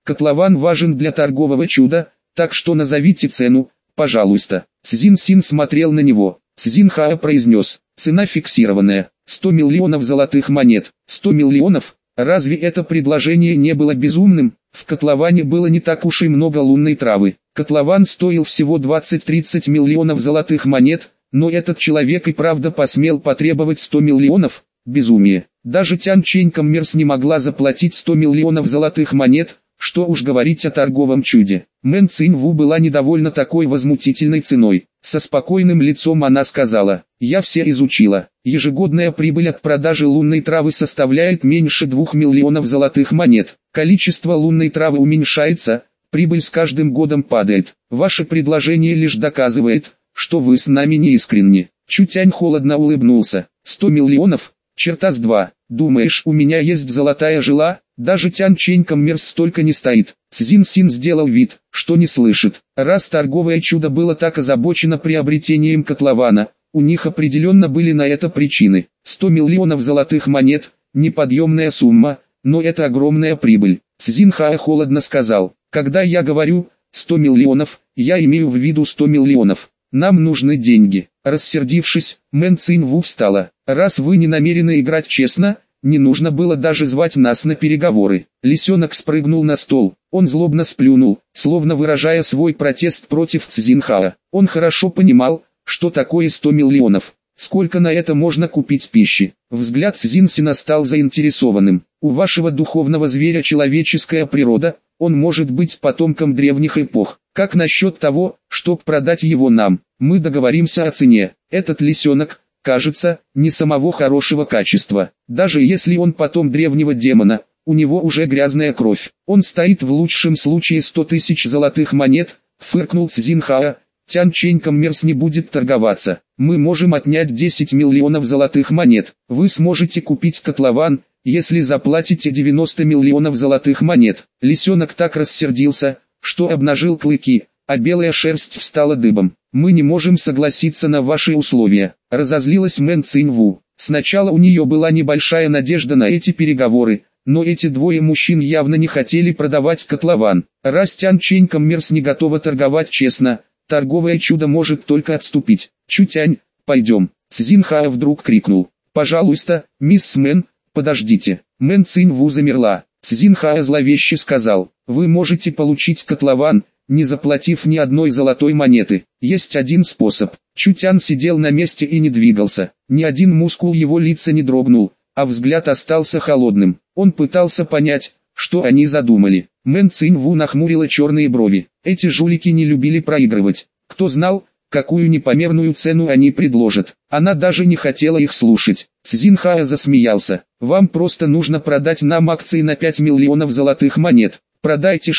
Котлован важен для торгового чуда, так что назовите цену, пожалуйста. Цзин Син смотрел на него. Цзин Хао произнес: цена фиксированная, 100 миллионов золотых монет. 100 миллионов? Разве это предложение не было безумным? В котловане было не так уж и много лунной травы. Котлован стоил всего 20-30 миллионов золотых монет, но этот человек и правда посмел потребовать 100 миллионов? Безумие. Даже Тян Чэнь Коммерс не могла заплатить 100 миллионов золотых монет, что уж говорить о торговом чуде. Мэн Цинь Ву была недовольна такой возмутительной ценой. Со спокойным лицом она сказала: «Я все изучила. Ежегодная прибыль от продажи лунной травы составляет меньше 2 миллионов золотых монет. Количество лунной травы уменьшается, прибыль с каждым годом падает. Ваше предложение лишь доказывает, что вы с нами не искренни». Чутянь холодно улыбнулся. 100 миллионов? Черта с два. Думаешь, у меня есть золотая жила? Даже Тян Чэнь Коммерс столько не стоит. Цзин Син сделал вид, что не слышит. Раз торговое чудо было так озабочено приобретением котлована, у них определенно были на это причины. 100 миллионов золотых монет – неподъемная сумма, но это огромная прибыль. Цзин Хао холодно сказал: когда я говорю 100 миллионов, я имею в виду 100 миллионов. Нам нужны деньги. Рассердившись, Мэн Цинь Ву встала. Раз вы не намерены играть честно, не нужно было даже звать нас на переговоры. Лисенок спрыгнул на стол. Он злобно сплюнул, словно выражая свой протест против Цзин Хао. Он хорошо понимал, что такое 100 миллионов. Сколько на это можно купить пищи? Взгляд Цзин Сина стал заинтересованным. У вашего духовного зверя человеческая природа, он может быть потомком древних эпох. Как насчет того, чтобы продать его нам? Мы договоримся о цене. Этот лисенок, кажется, не самого хорошего качества. Даже если он потом древнего демона, у него уже грязная кровь. Он стоит в лучшем случае 100 тысяч золотых монет, фыркнул Цзин Хао. Тян Чэнь Коммерс не будет торговаться. Мы можем отнять 10 миллионов золотых монет. Вы сможете купить котлован, если заплатите 90 миллионов золотых монет. Лисенок так рассердился, что обнажил клыки, а белая шерсть встала дыбом. Мы не можем согласиться на ваши условия. Разозлилась Мэн Цинь Ву. Сначала у нее была небольшая надежда на эти переговоры, но эти двое мужчин явно не хотели продавать котлован. Раз Тян Чэнь Коммерс не готова торговать честно, торговое чудо может только отступить. Чутянь, пойдем. Цзин Хао вдруг крикнул: пожалуйста, мисс Мэн, подождите. Мэн Цинь Ву замерла. Цзин Хао зловеще сказал: вы можете получить котлован, не заплатив ни одной золотой монеты. Есть один способ. Чутян сидел на месте и не двигался. Ни один мускул его лица не дрогнул, а взгляд остался холодным. Он пытался понять, что они задумали. Мэн Цинь Ву нахмурила черные брови. Эти жулики не любили проигрывать. Кто знал, какую непомерную цену они предложат. Она даже не хотела их слушать. Цзин Хао засмеялся. Вам просто нужно продать нам акции на 5 миллионов золотых монет. Продайте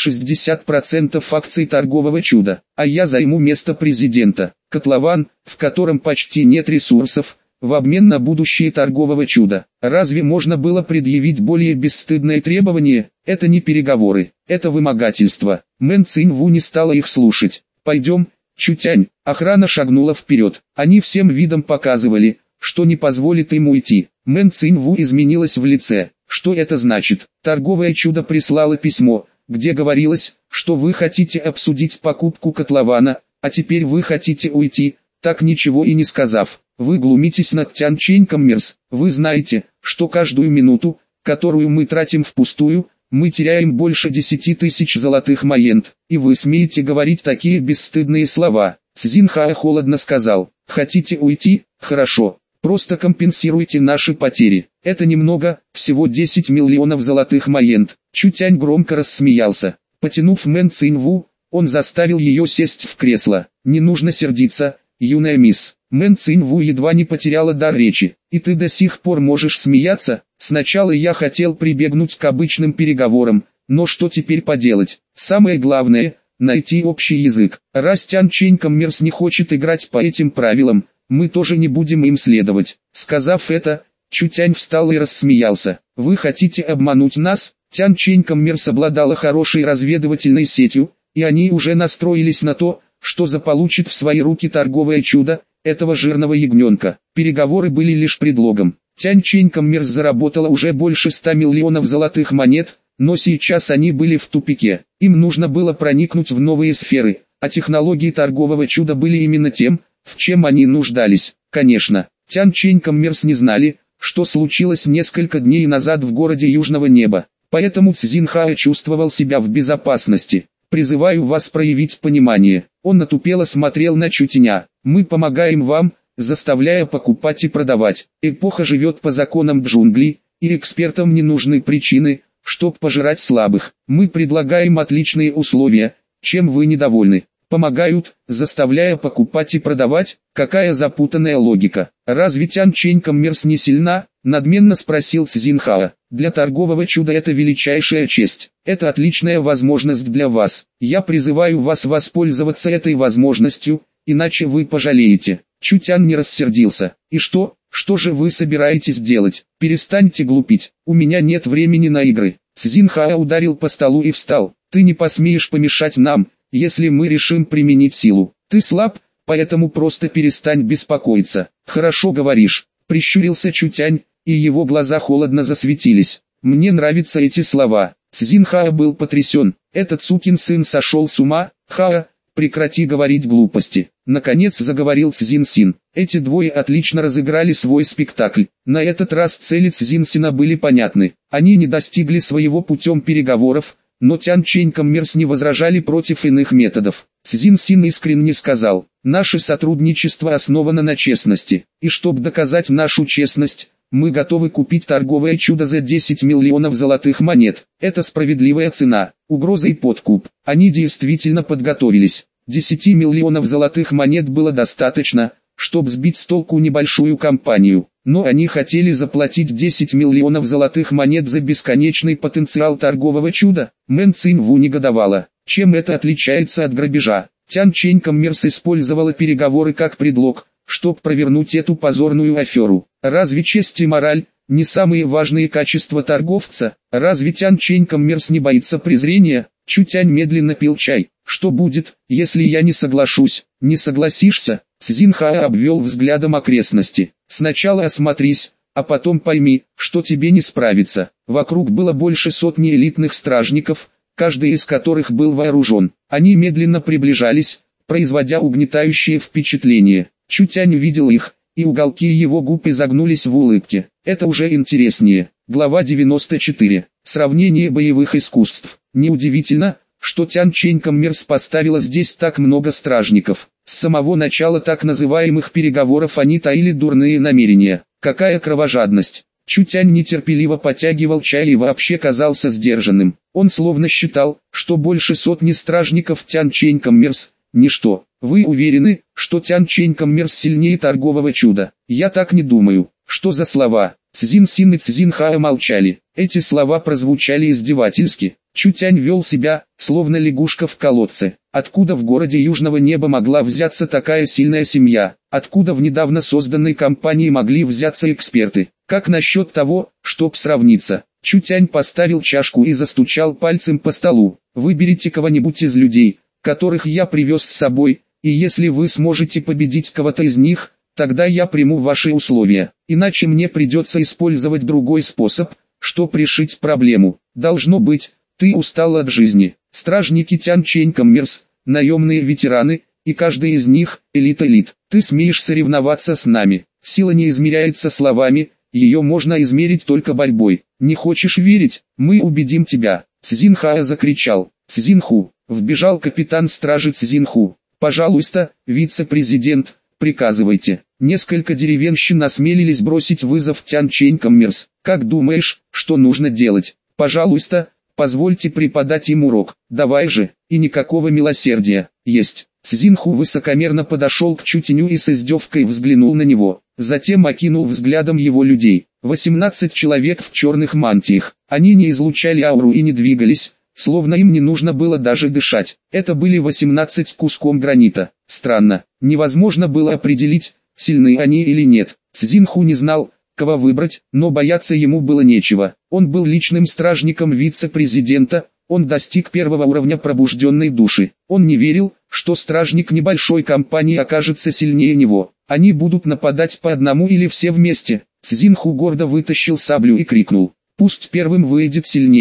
60% акций торгового чуда, а я займу место президента. Котлован, в котором почти нет ресурсов, в обмен на будущее торгового чуда. Разве можно было предъявить более бесстыдное требование? Это не переговоры, это вымогательство. Мэн Цинь Ву не стала их слушать. Пойдем, Чутянь. Охрана шагнула вперед. Они всем видом показывали, что не позволит им уйти. Мэн Цинь Ву изменилась в лице. Что это значит? Торговое чудо прислало письмо, где говорилось, что вы хотите обсудить покупку котлована, а теперь вы хотите уйти, так ничего и не сказав. Вы глумитесь над Тян Чэнь Коммерс. Вы знаете, что каждую минуту, которую мы тратим впустую, мы теряем больше 10 тысяч золотых монет, и вы смеете говорить такие бесстыдные слова. Цзин Хао холодно сказал: хотите уйти? Хорошо. Просто компенсируйте наши потери. Это немного, всего 10 миллионов золотых монет. Чутянь громко рассмеялся. Потянув Мэн Цинь Ву, он заставил ее сесть в кресло. Не нужно сердиться, юная мисс. Мэн Цинь Ву едва не потеряла дар речи. И ты до сих пор можешь смеяться? Сначала я хотел прибегнуть к обычным переговорам, но что теперь поделать? Самое главное – найти общий язык. Раз Тян Чэнь Коммерс не хочет играть по этим правилам, мы тоже не будем им следовать. Сказав это, Чутянь встал и рассмеялся. Вы хотите обмануть нас? Тян Чэнь Коммерс обладала хорошей разведывательной сетью, и они уже настроились на то, что заполучит в свои руки торговое чудо, этого жирного ягненка. Переговоры были лишь предлогом. Тян Чэнь Коммерс заработала уже больше 100 миллионов золотых монет, но сейчас они были в тупике. Им нужно было проникнуть в новые сферы, а технологии торгового чуда были именно тем, в чем они нуждались. Конечно, Тян Чэнь Коммерс не знали, что случилось несколько дней назад в городе Южного Неба, поэтому Цзин Хао чувствовал себя в безопасности. «Призываю вас проявить понимание». Он отупело смотрел на Чутяня. «Мы помогаем вам, заставляя покупать и продавать. Эпоха живет по законам джунглей, и экспертам не нужны причины, чтобы пожирать слабых. Мы предлагаем отличные условия, чем вы недовольны. Помогают, заставляя покупать и продавать? Какая запутанная логика. Разве Тян Чэнь Коммерс не сильна?» Надменно спросил Цзин Хао. «Для торгового чуда это величайшая честь. Это отличная возможность для вас. Я призываю вас воспользоваться этой возможностью, иначе вы пожалеете». Чутян не рассердился. «И что? Что же вы собираетесь делать? Перестаньте глупить. У меня нет времени на игры». Цзин Хао ударил по столу и встал. «Ты не посмеешь помешать нам, если мы решим применить силу. Ты слаб, поэтому просто перестань беспокоиться». «Хорошо говоришь», — прищурился Чутянь, и его глаза холодно засветились. «Мне нравятся эти слова». Цзин Хао был потрясен. «Этот сукин сын сошел с ума? Хао, прекрати говорить глупости». Наконец заговорил Цзин Син. Эти двое отлично разыграли свой спектакль. На этот раз цели Цзин Сина были понятны. Они не достигли своего путем переговоров, но Тян Чэнь Коммерс не возражали против иных методов. Цзин Син искренне сказал: «Наше сотрудничество основано на честности, и чтобы доказать нашу честность, мы готовы купить торговое чудо за 10 миллионов золотых монет. Это справедливая цена». Угроза и подкуп. Они действительно подготовились. 10 миллионов золотых монет было достаточно, чтобы сбить с толку небольшую компанию. Но они хотели заплатить 10 миллионов золотых монет за бесконечный потенциал торгового чуда. Мэн Цинву негодовала. Чем это отличается от грабежа? Тян Чэнь Коммерс использовала переговоры как предлог, чтобы провернуть эту позорную аферу. Разве честь и мораль не самые важные качества торговца? Разве Тян Чэнь Коммерс не боится презрения? Чутянь медленно пил чай. «Что будет, если я не соглашусь?» «Не согласишься?» Цзин Хао обвел взглядом окрестности. «Сначала осмотрись, а потом пойми, что тебе не справиться». Вокруг было больше сотни элитных стражников, каждый из которых был вооружен. Они медленно приближались, производя угнетающее впечатление. Чутянь видел их, и уголки его губ изогнулись в улыбке. Это уже интереснее. Глава 94. Сравнение боевых искусств. Неудивительно, что Тян Чэнь Коммерс поставила здесь так много стражников. С самого начала так называемых переговоров они таили дурные намерения. Какая кровожадность! Чутянь нетерпеливо потягивал чай и вообще казался сдержанным. Он словно считал, что больше сотни стражников Тян Чэнь Коммерс – ничто. «Вы уверены, что Тян Чэнь Коммерс сильнее торгового чуда?» «Я так не думаю». «Что за слова?» Цзин Син и Цзин Хао молчали. Эти слова прозвучали издевательски. Чутянь вел себя, словно лягушка в колодце. Откуда в городе Южного Неба могла взяться такая сильная семья? Откуда в недавно созданной компании могли взяться эксперты? Как насчет того, чтоб сравниться? Чутянь поставил чашку и застучал пальцем по столу. «Выберите кого-нибудь из людей, которых я привез с собой, и если вы сможете победить кого-то из них, тогда я приму ваши условия. Иначе мне придется использовать другой способ, чтобы решить проблему. Должно быть, ты устал от жизни». Стражники Тян Чэнь Коммерс, наемные ветераны, и каждый из них – элит. Ты смеешь соревноваться с нами. Сила не измеряется словами, ее можно измерить только борьбой. Не хочешь верить? Мы убедим тебя. Цзин Хао закричал. «Цзинху!» Вбежал капитан стражи Цзинху. «Пожалуйста, вице-президент, приказывайте». Несколько деревенщин осмелились бросить вызов Тян Чэнь Коммерс. «Как думаешь, что нужно делать? Пожалуйста, позвольте преподать им урок. Давай же». И никакого милосердия. «Есть». Цзинху высокомерно подошел к Чутяню и с издевкой взглянул на него. Затем окинул взглядом его людей. 18 человек в черных мантиях. Они не излучали ауру и не двигались, словно им не нужно было даже дышать. Это были 18 куском гранита. Странно, невозможно было определить, сильны они или нет. Цзинху не знал, кого выбрать, но бояться ему было нечего. Он был личным стражником вице-президента, он достиг первого уровня пробужденной души. Он не верил, что стражник небольшой компании окажется сильнее него. Они будут нападать по одному или все вместе. Цзинху гордо вытащил саблю и крикнул: «Пусть первым выйдет сильнейший».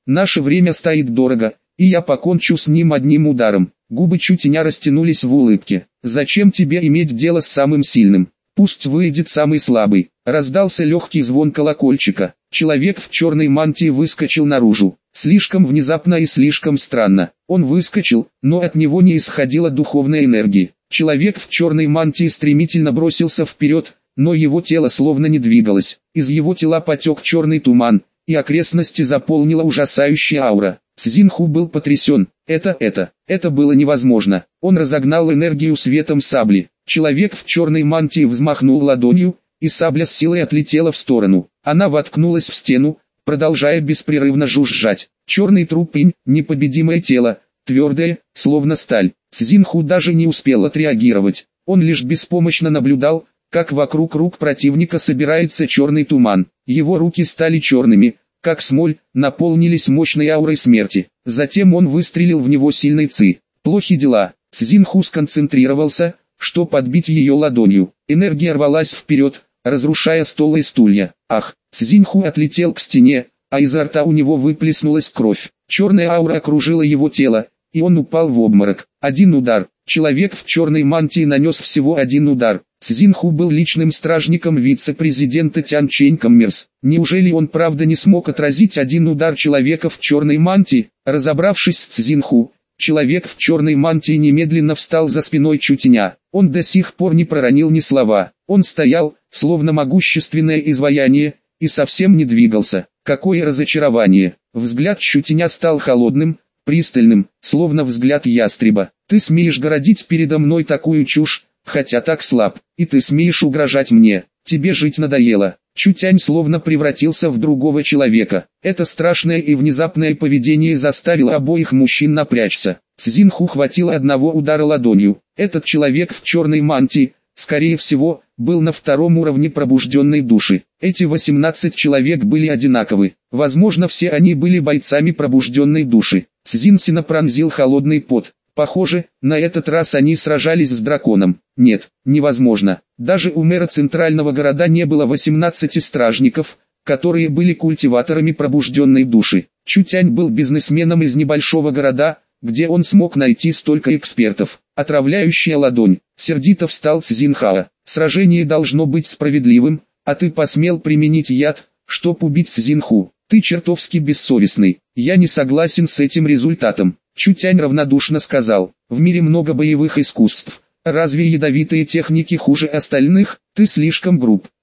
Наше время стоит дорого, и я покончу с ним одним ударом. Губы Чутиня растянулись в улыбке. Зачем тебе иметь дело с самым сильным? Пусть выйдет самый слабый. Раздался легкий звон колокольчика. Человек в черной мантии выскочил наружу. Слишком внезапно и слишком странно. Он выскочил, но от него не исходила духовная энергия. Человек в черной мантии стремительно бросился вперед, но его тело словно не двигалось. Из его тела потек черный туман, и окрестности заполнила ужасающая аура. Цзиньху был потрясен. Это было невозможно. Он разогнал энергию светом сабли. Человек в черной мантии взмахнул ладонью, и сабля с силой отлетела в сторону. Она воткнулась в стену, продолжая беспрерывно жужжать. Черный трупень, непобедимое тело, твердое, словно сталь. Цзиньху даже не успел отреагировать. Он лишь беспомощно наблюдал, как вокруг рук противника собирается черный туман. Его руки стали черными, как смоль, наполнились мощной аурой смерти. Затем он выстрелил в него сильной ци. Плохи дела. Цзиньху сконцентрировался, что подбить ее ладонью. Энергия рвалась вперед, разрушая стол и стулья. Ах! Цзиньху отлетел к стене, а изо рта у него выплеснулась кровь. Черная аура окружила его тело, и он упал в обморок. Один удар. Человек в черной мантии нанес всего один удар. Цзиньху был личным стражником вице-президента Тян Чэнь Коммерс. Неужели он правда не смог отразить один удар человека в черной мантии? Разобравшись с Цзиньху, человек в черной мантии немедленно встал за спиной Чутиня. Он до сих пор не проронил ни слова. Он стоял, словно могущественное изваяние, и совсем не двигался. Какое разочарование! Взгляд Чутиня стал холодным, пристальным, словно взгляд ястреба. «Ты смеешь городить передо мной такую чушь, хотя так слаб, и ты смеешь угрожать мне. Тебе жить надоело». Чутянь словно превратился в другого человека. Это страшное и внезапное поведение заставило обоих мужчин напрячься. Цзиньху хватило одного удара ладонью. Этот человек в черной мантии, скорее всего, был на втором уровне пробужденной души. Эти 18 человек были одинаковы. Возможно, все они были бойцами пробужденной души. Цзиньсина пронзил холодный пот. Похоже, на этот раз они сражались с драконом. Нет, невозможно. Даже у мэра центрального города не было 18 стражников, которые были культиваторами пробужденной души. Чутянь был бизнесменом из небольшого города, где он смог найти столько экспертов. Отравляющая ладонь. Сердито встал Цзиньхао. Сражение должно быть справедливым, а ты посмел применить яд, чтоб убить Цзиньху. Ты чертовски бессовестный. Я не согласен с этим результатом. Чутянь равнодушно сказал. В мире много боевых искусств. Разве ядовитые техники хуже остальных? Ты слишком груб.